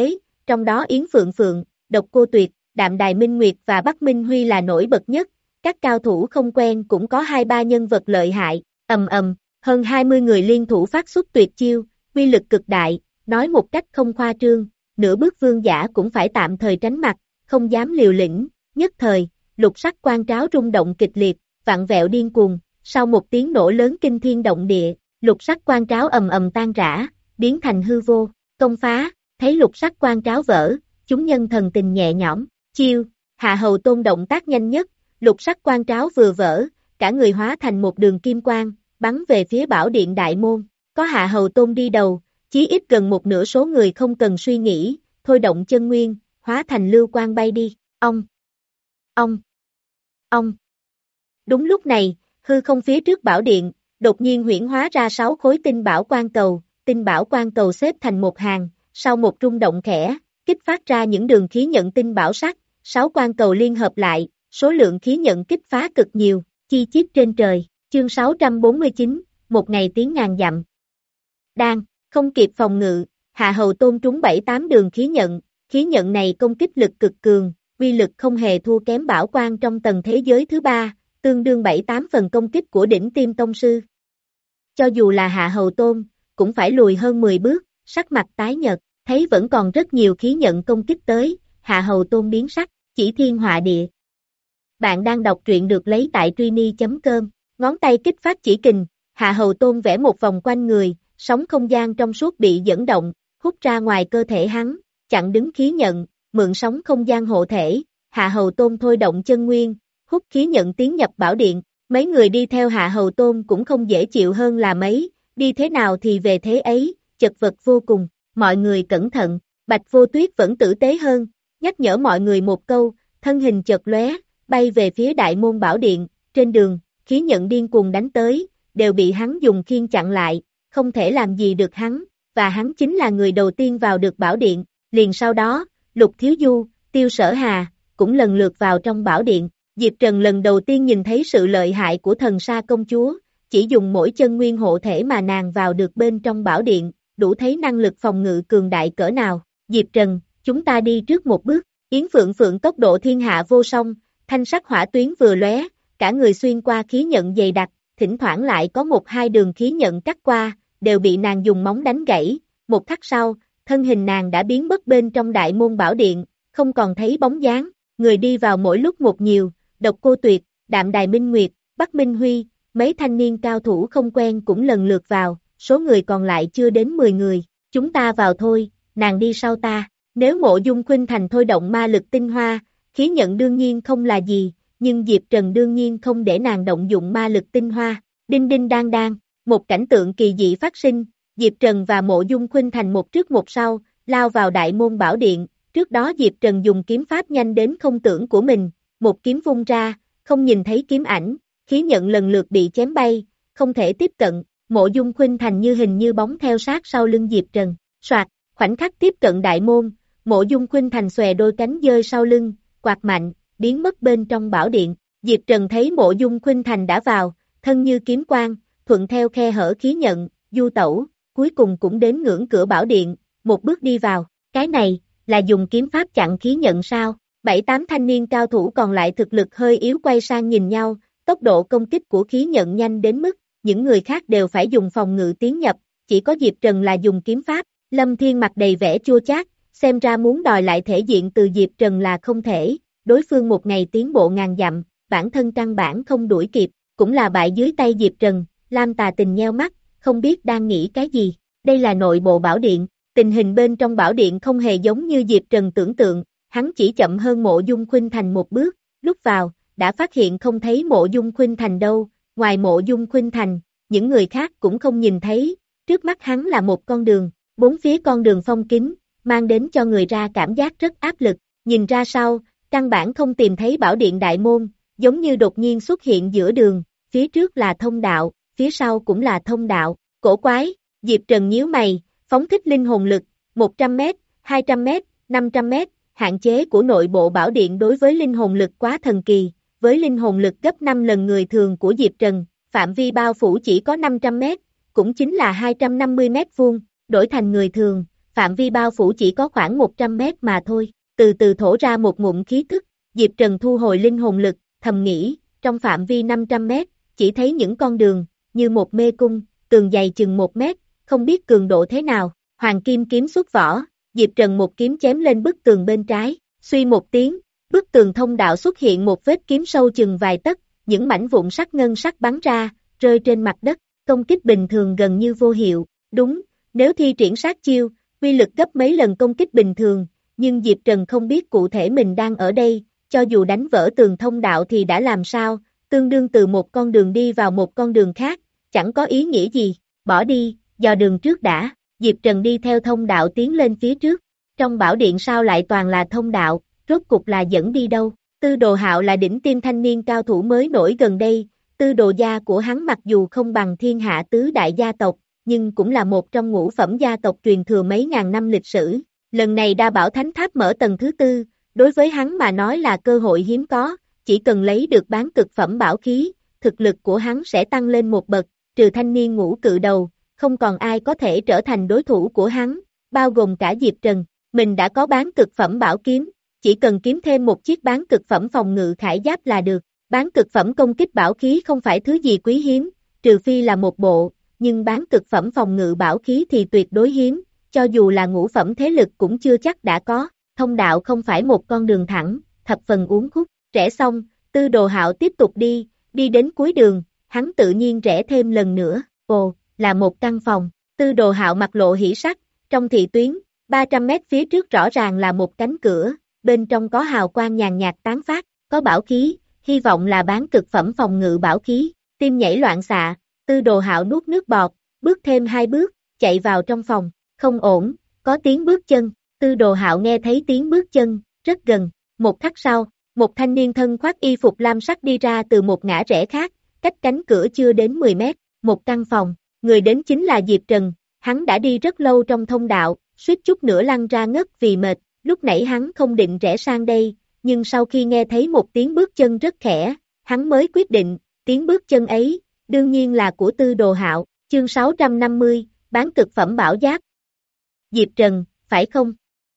trong đó Yến Phượng Phượng, Độc Cô Tuyệt, Đạm Đài Minh Nguyệt và Bắc Minh Huy là nổi bật nhất, các cao thủ không quen cũng có hai ba nhân vật lợi hại, ầm ầm, hơn hai mươi người liên thủ phát xuất tuyệt chiêu, uy lực cực đại, nói một cách không khoa trương, nửa bước vương giả cũng phải tạm thời tránh mặt, không dám liều lĩnh, nhất thời, lục sắc quan tráo rung động kịch liệt, vặn vẹo điên cuồng, sau một tiếng nổ lớn kinh thiên động địa, lục sắc quan tráo ầm ầm tan rã, biến thành hư vô, công phá, thấy lục sắc quan tráo vỡ, chúng nhân thần tình nhẹ nhõm, chiêu, Hạ Hầu Tôn động tác nhanh nhất, lục sắc quan tráo vừa vỡ, cả người hóa thành một đường kim quang, bắn về phía bảo điện đại môn, có Hạ Hầu Tôn đi đầu, chí ít gần một nửa số người không cần suy nghĩ, thôi động chân nguyên, hóa thành lưu quang bay đi, ông, ông, ông. Đúng lúc này, hư không phía trước bảo điện, đột nhiên huyễn hóa ra sáu khối tinh bảo quan cầu, tinh bảo quan cầu xếp thành một hàng, sau một rung động khẽ, kích phát ra những đường khí nhận tinh bảo sắc, sáu quan cầu liên hợp lại, số lượng khí nhận kích phá cực nhiều, chi chít trên trời, chương sáu trăm bốn mươi chín, một ngày tiến ngàn dặm. Đang, không kịp phòng ngự, Hạ Hầu Tôn trúng bảy tám đường khí nhận, khí nhận này công kích lực cực cường, uy lực không hề thua kém bảo quan trong tầng thế giới thứ ba, tương đương bảy tám phần công kích của đỉnh tiêm tông sư. Cho dù là Hạ Hầu Tôn, cũng phải lùi hơn mười bước, sắc mặt tái nhợt, thấy vẫn còn rất nhiều khí nhận công kích tới, Hạ Hầu Tôn biến sắc, chỉ thiên họa địa. Bạn đang đọc truyện được lấy tại truy chấm com, ngón tay kích phát chỉ kình, Hạ Hầu Tôn vẽ một vòng quanh người, sóng không gian trong suốt bị dẫn động, hút ra ngoài cơ thể hắn, chặn đứng khí nhận, mượn sóng không gian hộ thể, Hạ Hầu Tôn thôi động chân nguyên, hút khí nhận tiến nhập bảo điện, mấy người đi theo Hạ Hầu Tôn cũng không dễ chịu hơn là mấy, đi thế nào thì về thế ấy, chật vật vô cùng, mọi người cẩn thận, Bạch Vô Tuyết vẫn tử tế hơn, nhắc nhở mọi người một câu, thân hình chợt lóe, bay về phía đại môn bảo điện, trên đường, khí nhận điên cuồng đánh tới, đều bị hắn dùng khiên chặn lại, không thể làm gì được hắn, và hắn chính là người đầu tiên vào được bảo điện, liền sau đó, Lục Thiếu Du, Tiêu Sở Hà, cũng lần lượt vào trong bảo điện, Diệp Trần lần đầu tiên nhìn thấy sự lợi hại của thần sa công chúa, chỉ dùng mỗi chân nguyên hộ thể mà nàng vào được bên trong bảo điện, đủ thấy năng lực phòng ngự cường đại cỡ nào, Diệp Trần, chúng ta đi trước một bước, Yến Phượng Phượng tốc độ thiên hạ vô song, thanh sắc hỏa tuyến vừa lóe, cả người xuyên qua khí nhận dày đặc, thỉnh thoảng lại có một hai đường khí nhận cắt qua, đều bị nàng dùng móng đánh gãy, một khắc sau, thân hình nàng đã biến mất bên trong đại môn bảo điện, không còn thấy bóng dáng, người đi vào mỗi lúc một nhiều, Độc Cô Tuyệt, Đạm Đài Minh Nguyệt, Bắc Minh Huy, mấy thanh niên cao thủ không quen cũng lần lượt vào, số người còn lại chưa đến mười người, chúng ta vào thôi, nàng đi sau ta, nếu Mộ Dung Khuynh Thành thôi động ma lực tinh hoa, khí nhận đương nhiên không là gì, nhưng Diệp Trần đương nhiên không để nàng động dụng ma lực tinh hoa, đinh đinh đang đang, một cảnh tượng kỳ dị phát sinh, Diệp Trần và Mộ Dung Khuynh Thành một trước một sau, lao vào đại môn bảo điện, trước đó Diệp Trần dùng kiếm pháp nhanh đến không tưởng của mình, một kiếm vung ra, không nhìn thấy kiếm ảnh, khí nhận lần lượt bị chém bay, không thể tiếp cận, Mộ Dung Khuynh Thành như hình như bóng theo sát sau lưng Diệp Trần, soạt, khoảnh khắc tiếp cận đại môn, Mộ Dung Khuynh Thành xòe đôi cánh dơi sau lưng, quạt mạnh, biến mất bên trong bảo điện, Diệp Trần thấy Mộ Dung Khuynh Thành đã vào, thân như kiếm quang, thuận theo khe hở khí nhận, du tẩu, cuối cùng cũng đến ngưỡng cửa bảo điện, một bước đi vào, cái này, là dùng kiếm pháp chặn khí nhận sao? Bảy tám thanh niên cao thủ còn lại thực lực hơi yếu quay sang nhìn nhau, tốc độ công kích của khí nhận nhanh đến mức, những người khác đều phải dùng phòng ngự tiến nhập, chỉ có Diệp Trần là dùng kiếm pháp, Lâm Thiên mặt đầy vẻ chua chát, xem ra muốn đòi lại thể diện từ Diệp Trần là không thể, đối phương một ngày tiến bộ ngàn dặm, bản thân căn bản không đuổi kịp, cũng là bại dưới tay Diệp Trần, Lam Tà Tình nheo mắt, không biết đang nghĩ cái gì, đây là nội bộ bảo điện, tình hình bên trong bảo điện không hề giống như Diệp Trần tưởng tượng, hắn chỉ chậm hơn Mộ Dung Khuynh Thành một bước, lúc vào, đã phát hiện không thấy Mộ Dung Khuynh Thành đâu, ngoài Mộ Dung Khuynh Thành, những người khác cũng không nhìn thấy, trước mắt hắn là một con đường, bốn phía con đường phong kín, mang đến cho người ra cảm giác rất áp lực, nhìn ra sau, căn bản không tìm thấy bảo điện đại môn, giống như đột nhiên xuất hiện giữa đường, phía trước là thông đạo, phía sau cũng là thông đạo, cổ quái, Diệp Trần nhíu mày, phóng thích linh hồn lực, một trăm mét, hai trăm mét, năm trăm mét, hạn chế của nội bộ bảo điện đối với linh hồn lực quá thần kỳ, với linh hồn lực gấp năm lần người thường của Diệp Trần, phạm vi bao phủ chỉ có năm trăm mét, cũng chính là hai trăm năm mươi mét vuông, đổi thành người thường, phạm vi bao phủ chỉ có khoảng một trăm mét mà thôi, từ từ thổ ra một ngụm khí tức, Diệp Trần thu hồi linh hồn lực, thầm nghĩ, trong phạm vi năm trăm mét, chỉ thấy những con đường, như một mê cung, tường dày chừng một mét, không biết cường độ thế nào, hoàng kim kiếm xuất vỏ, Diệp Trần một kiếm chém lên bức tường bên trái, suy một tiếng, bức tường thông đạo xuất hiện một vết kiếm sâu chừng vài tấc, những mảnh vụn sắt ngân sắc bắn ra, rơi trên mặt đất, công kích bình thường gần như vô hiệu, đúng, nếu thi triển sát chiêu, uy lực gấp mấy lần công kích bình thường, nhưng Diệp Trần không biết cụ thể mình đang ở đây, cho dù đánh vỡ tường thông đạo thì đã làm sao, tương đương từ một con đường đi vào một con đường khác, chẳng có ý nghĩa gì, bỏ đi, dò đường trước đã, Diệp Trần đi theo thông đạo tiến lên phía trước, trong bảo điện sao lại toàn là thông đạo, rốt cục là dẫn đi đâu, Tư Đồ Hạo là đỉnh tiêm thanh niên cao thủ mới nổi gần đây, Tư Đồ gia của hắn mặc dù không bằng thiên hạ tứ đại gia tộc, nhưng cũng là một trong ngũ phẩm gia tộc truyền thừa mấy ngàn năm lịch sử, lần này đa bảo thánh tháp mở tầng thứ tư, đối với hắn mà nói là cơ hội hiếm có, chỉ cần lấy được bán cực phẩm bảo khí, thực lực của hắn sẽ tăng lên một bậc, trừ thanh niên ngũ cự đầu, không còn ai có thể trở thành đối thủ của hắn, bao gồm cả Diệp Trần, mình đã có bán cực phẩm bảo kiếm, chỉ cần kiếm thêm một chiếc bán cực phẩm phòng ngự khải giáp là được, bán cực phẩm công kích bảo khí không phải thứ gì quý hiếm, trừ phi là một bộ, nhưng bán cực phẩm phòng ngự bảo khí thì tuyệt đối hiếm, cho dù là ngũ phẩm thế lực cũng chưa chắc đã có, thông đạo không phải một con đường thẳng, thập phần uốn khúc, rẽ xong, Tư Đồ Hạo tiếp tục đi, đi đến cuối đường, hắn tự nhiên rẽ thêm lần nữa, ồ, là một căn phòng, Tư Đồ Hạo mặt lộ hỉ sắc, trong thị tuyến, ba trăm mét phía trước rõ ràng là một cánh cửa, bên trong có hào quang nhàn nhạt tán phát, có bảo khí, hy vọng là bán cực phẩm phòng ngự bảo khí, tim nhảy loạn xạ, Tư Đồ Hạo nuốt nước bọt, bước thêm hai bước, chạy vào trong phòng, không ổn, có tiếng bước chân, Tư Đồ Hạo nghe thấy tiếng bước chân, rất gần, một khắc sau, một thanh niên thân khoác y phục lam sắc đi ra từ một ngã rẽ khác, cách cánh cửa chưa đến mười mét, một căn phòng, người đến chính là Diệp Trần, hắn đã đi rất lâu trong thông đạo, suýt chút nữa lăn ra ngất vì mệt, lúc nãy hắn không định rẽ sang đây, nhưng sau khi nghe thấy một tiếng bước chân rất khẽ, hắn mới quyết định, tiếng bước chân ấy, đương nhiên là của Tư Đồ Hạo, chương sáu trăm năm mươi, bán cực phẩm bảo giáp. Diệp Trần, phải không?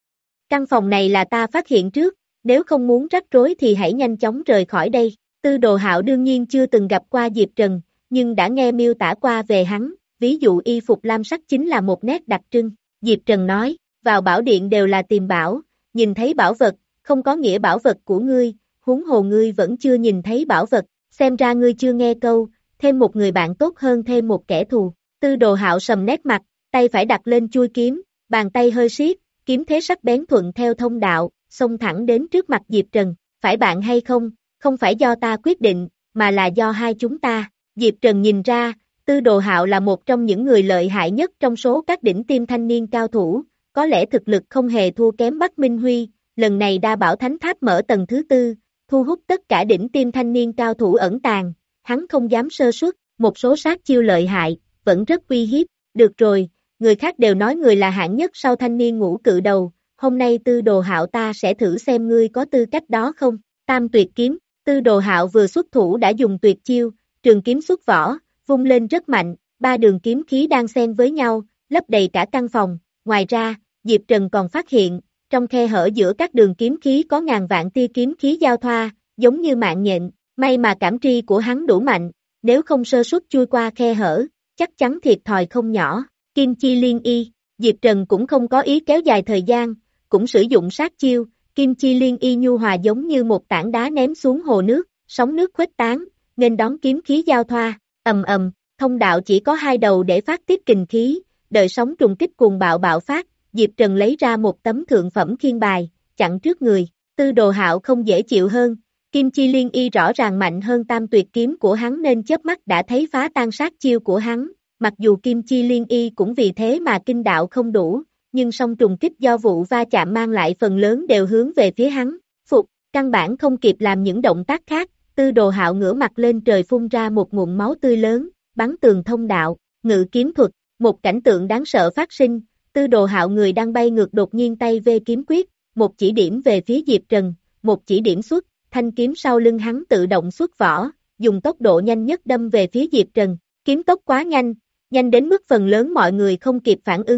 Căn phòng này là ta phát hiện trước, nếu không muốn rắc rối thì hãy nhanh chóng rời khỏi đây. Tư Đồ Hạo đương nhiên chưa từng gặp qua Diệp Trần, nhưng đã nghe miêu tả qua về hắn, ví dụ y phục lam sắc chính là một nét đặc trưng. Diệp Trần nói, vào bảo điện đều là tìm bảo, nhìn thấy bảo vật, không có nghĩa bảo vật của ngươi, huống hồ ngươi vẫn chưa nhìn thấy bảo vật, xem ra ngươi chưa nghe câu, thêm một người bạn tốt hơn thêm một kẻ thù. Tư Đồ Hạo sầm nét mặt, tay phải đặt lên chuôi kiếm, bàn tay hơi siết, kiếm thế sắc bén thuận theo thông đạo, xông thẳng đến trước mặt Diệp Trần, phải bạn hay không, không phải do ta quyết định, mà là do hai chúng ta. Diệp Trần nhìn ra, Tư Đồ Hạo là một trong những người lợi hại nhất trong số các đỉnh tiêm thanh niên cao thủ, có lẽ thực lực không hề thua kém Bắc Minh Huy, lần này đa bảo thánh tháp mở tầng thứ tư, thu hút tất cả đỉnh tiêm thanh niên cao thủ ẩn tàng, hắn không dám sơ suất, một số sát chiêu lợi hại, vẫn rất uy hiếp, được rồi, người khác đều nói người là hạng nhất sau thanh niên ngũ cự đầu, hôm nay Tư Đồ Hạo ta sẽ thử xem ngươi có tư cách đó không, tam tuyệt kiếm, Tư Đồ Hạo vừa xuất thủ đã dùng tuyệt chiêu, trường kiếm xuất vỏ, vung lên rất mạnh, ba đường kiếm khí đang xen với nhau, lấp đầy cả căn phòng, ngoài ra, Diệp Trần còn phát hiện, trong khe hở giữa các đường kiếm khí có ngàn vạn tia kiếm khí giao thoa, giống như mạng nhện, may mà cảm tri của hắn đủ mạnh, nếu không sơ suất chui qua khe hở, chắc chắn thiệt thòi không nhỏ. Kim Chi Liên Y, Diệp Trần cũng không có ý kéo dài thời gian, cũng sử dụng sát chiêu, Kim Chi Liên Y nhu hòa giống như một tảng đá ném xuống hồ nước, sóng nước khuếch tán, nên đón kiếm khí giao thoa, ầm ầm, thông đạo chỉ có hai đầu để phát tiết kình khí, đợi sóng trùng kích cuồng bạo bạo phát, Diệp Trần lấy ra một tấm thượng phẩm khiên bài, chặn trước người, Tư Đồ Hạo không dễ chịu hơn, Kim Chi Liên Y rõ ràng mạnh hơn tam tuyệt kiếm của hắn nên chớp mắt đã thấy phá tan sát chiêu của hắn, mặc dù Kim Chi Liên Y cũng vì thế mà kinh đạo không đủ, nhưng song trùng kích do vụ va chạm mang lại phần lớn đều hướng về phía hắn, phục, căn bản không kịp làm những động tác khác, Tư Đồ Hạo ngửa mặt lên trời phun ra một ngụm máu tươi lớn, bắn tường thông đạo, ngự kiếm thuật, một cảnh tượng đáng sợ phát sinh, Tư Đồ Hạo người đang bay ngược đột nhiên tay vê kiếm quyết, một chỉ điểm về phía Diệp Trần, một chỉ điểm xuất, thanh kiếm sau lưng hắn tự động xuất vỏ, dùng tốc độ nhanh nhất đâm về phía Diệp Trần, kiếm tốc quá nhanh, nhanh đến mức phần lớn mọi người không kịp phản ứng,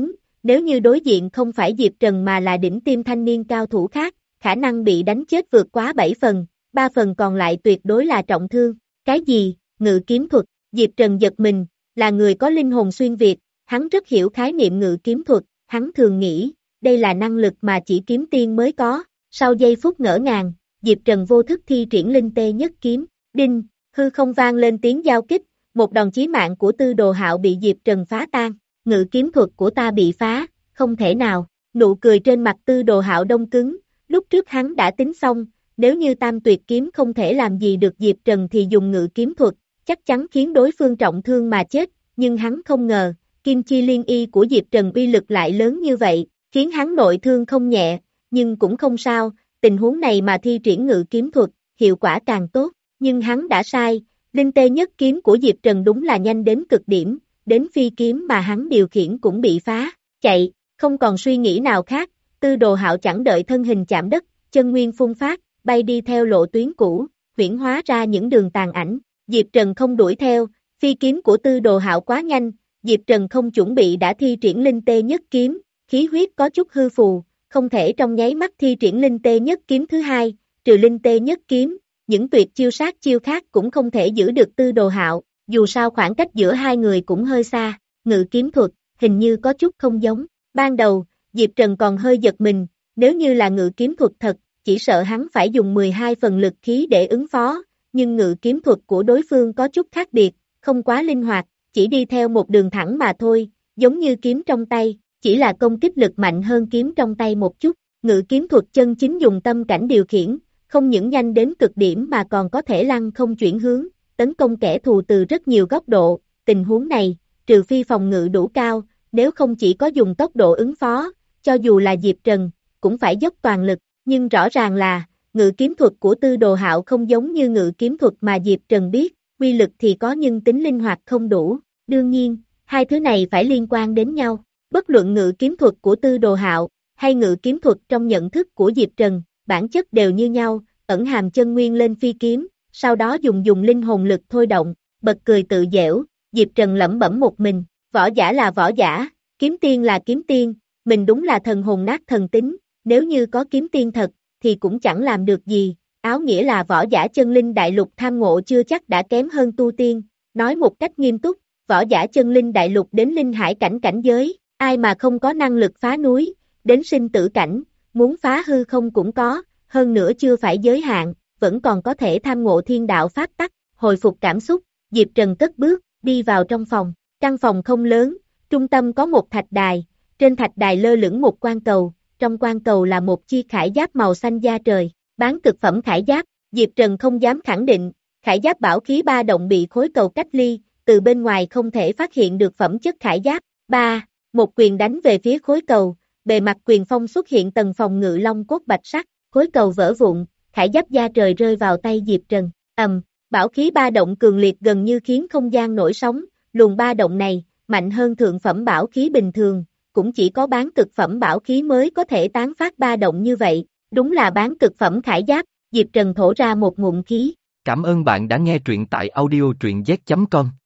Nếu như đối diện không phải Diệp Trần mà là đỉnh tiêm thanh niên cao thủ khác, khả năng bị đánh chết vượt quá bảy phần, ba phần còn lại tuyệt đối là trọng thương. Cái gì? Ngự kiếm thuật? Diệp Trần giật mình, là người có linh hồn xuyên việt, hắn rất hiểu khái niệm ngự kiếm thuật, hắn thường nghĩ, đây là năng lực mà chỉ kiếm tiên mới có. Sau giây phút ngỡ ngàng, Diệp Trần vô thức thi triển linh tê nhất kiếm, đinh, hư không vang lên tiếng giao kích, một đòn chí mạng của Tư Đồ Hạo bị Diệp Trần phá tan, ngự kiếm thuật của ta bị phá, không thể nào, nụ cười trên mặt Tư Đồ Hạo đông cứng, lúc trước hắn đã tính xong, nếu như tam tuyệt kiếm không thể làm gì được Diệp Trần thì dùng ngự kiếm thuật, chắc chắn khiến đối phương trọng thương mà chết, nhưng hắn không ngờ, kim chi liên y của Diệp Trần uy lực lại lớn như vậy, khiến hắn nội thương không nhẹ, nhưng cũng không sao, tình huống này mà thi triển ngự kiếm thuật, hiệu quả càng tốt, nhưng hắn đã sai, linh tê nhất kiếm của Diệp Trần đúng là nhanh đến cực điểm, đến phi kiếm mà hắn điều khiển cũng bị phá, chạy, không còn suy nghĩ nào khác, Tư Đồ Hạo chẳng đợi thân hình chạm đất, chân nguyên phun phát, bay đi theo lộ tuyến cũ, huyễn hóa ra những đường tàn ảnh, Diệp Trần không đuổi theo, phi kiếm của Tư Đồ Hạo quá nhanh, Diệp Trần không chuẩn bị đã thi triển linh tê nhất kiếm, khí huyết có chút hư phù, không thể trong nháy mắt thi triển linh tê nhất kiếm thứ hai, trừ linh tê nhất kiếm, những tuyệt chiêu sát chiêu khác cũng không thể giữ được Tư Đồ Hạo, dù sao khoảng cách giữa hai người cũng hơi xa, ngự kiếm thuật, hình như có chút không giống, ban đầu, Diệp Trần còn hơi giật mình, nếu như là ngự kiếm thuật thật, chỉ sợ hắn phải dùng mười hai phần lực khí để ứng phó, nhưng ngự kiếm thuật của đối phương có chút khác biệt, không quá linh hoạt, chỉ đi theo một đường thẳng mà thôi, giống như kiếm trong tay, chỉ là công kích lực mạnh hơn kiếm trong tay một chút, ngự kiếm thuật chân chính dùng tâm cảnh điều khiển, không những nhanh đến cực điểm mà còn có thể lăng không chuyển hướng, tấn công kẻ thù từ rất nhiều góc độ, tình huống này, trừ phi phòng ngự đủ cao, nếu không chỉ có dùng tốc độ ứng phó, cho dù là Diệp Trần, cũng phải dốc toàn lực, nhưng rõ ràng là, ngự kiếm thuật của Tư Đồ Hạo không giống như ngự kiếm thuật mà Diệp Trần biết, quy lực thì có nhưng tính linh hoạt không đủ, đương nhiên, hai thứ này phải liên quan đến nhau, bất luận ngự kiếm thuật của Tư Đồ Hạo, hay ngự kiếm thuật trong nhận thức của Diệp Trần, bản chất đều như nhau, ẩn hàm chân nguyên lên phi kiếm, sau đó dùng dùng linh hồn lực thôi động, bật cười tự dẻo, Diệp Trần lẩm bẩm một mình, võ giả là võ giả, kiếm tiên là kiếm tiên, mình đúng là thần hồn nát thần tính, nếu như có kiếm tiên thật, thì cũng chẳng làm được gì, áo nghĩa là võ giả chân linh đại lục tham ngộ chưa chắc đã kém hơn tu tiên, nói một cách nghiêm túc, võ giả chân linh đại lục đến linh hải cảnh cảnh giới, ai mà không có năng lực phá núi, đến sinh tử cảnh, muốn phá hư không cũng có, hơn nữa chưa phải giới hạn, vẫn còn có thể tham ngộ thiên đạo pháp tắc, hồi phục cảm xúc, Diệp Trần cất bước, đi vào trong phòng, căn phòng không lớn, trung tâm có một thạch đài, trên thạch đài lơ lửng một quan cầu, trong quan cầu là một chi khải giáp màu xanh da trời, bán cực phẩm khải giáp, Diệp Trần không dám khẳng định, khải giáp bảo khí ba động bị khối cầu cách ly, từ bên ngoài không thể phát hiện được phẩm chất khải giáp, ba, một quyền đánh về phía khối cầu, bề mặt quyền phong xuất hiện tầng phòng ngự long cốt bạch sắc, khối cầu vỡ vụn, khải giáp da trời rơi vào tay Diệp Trần, ầm, bảo khí ba động cường liệt gần như khiến không gian nổi sóng, luồng ba động này, mạnh hơn thượng phẩm bảo khí bình thường, cũng chỉ có bán cực phẩm bảo khí mới có thể tán phát ba động như vậy, đúng là bán cực phẩm khải giáp, Diệp Trần thổ ra một ngụm khí. Cảm ơn bạn đã nghe truyện tại audio truyện z chấm com.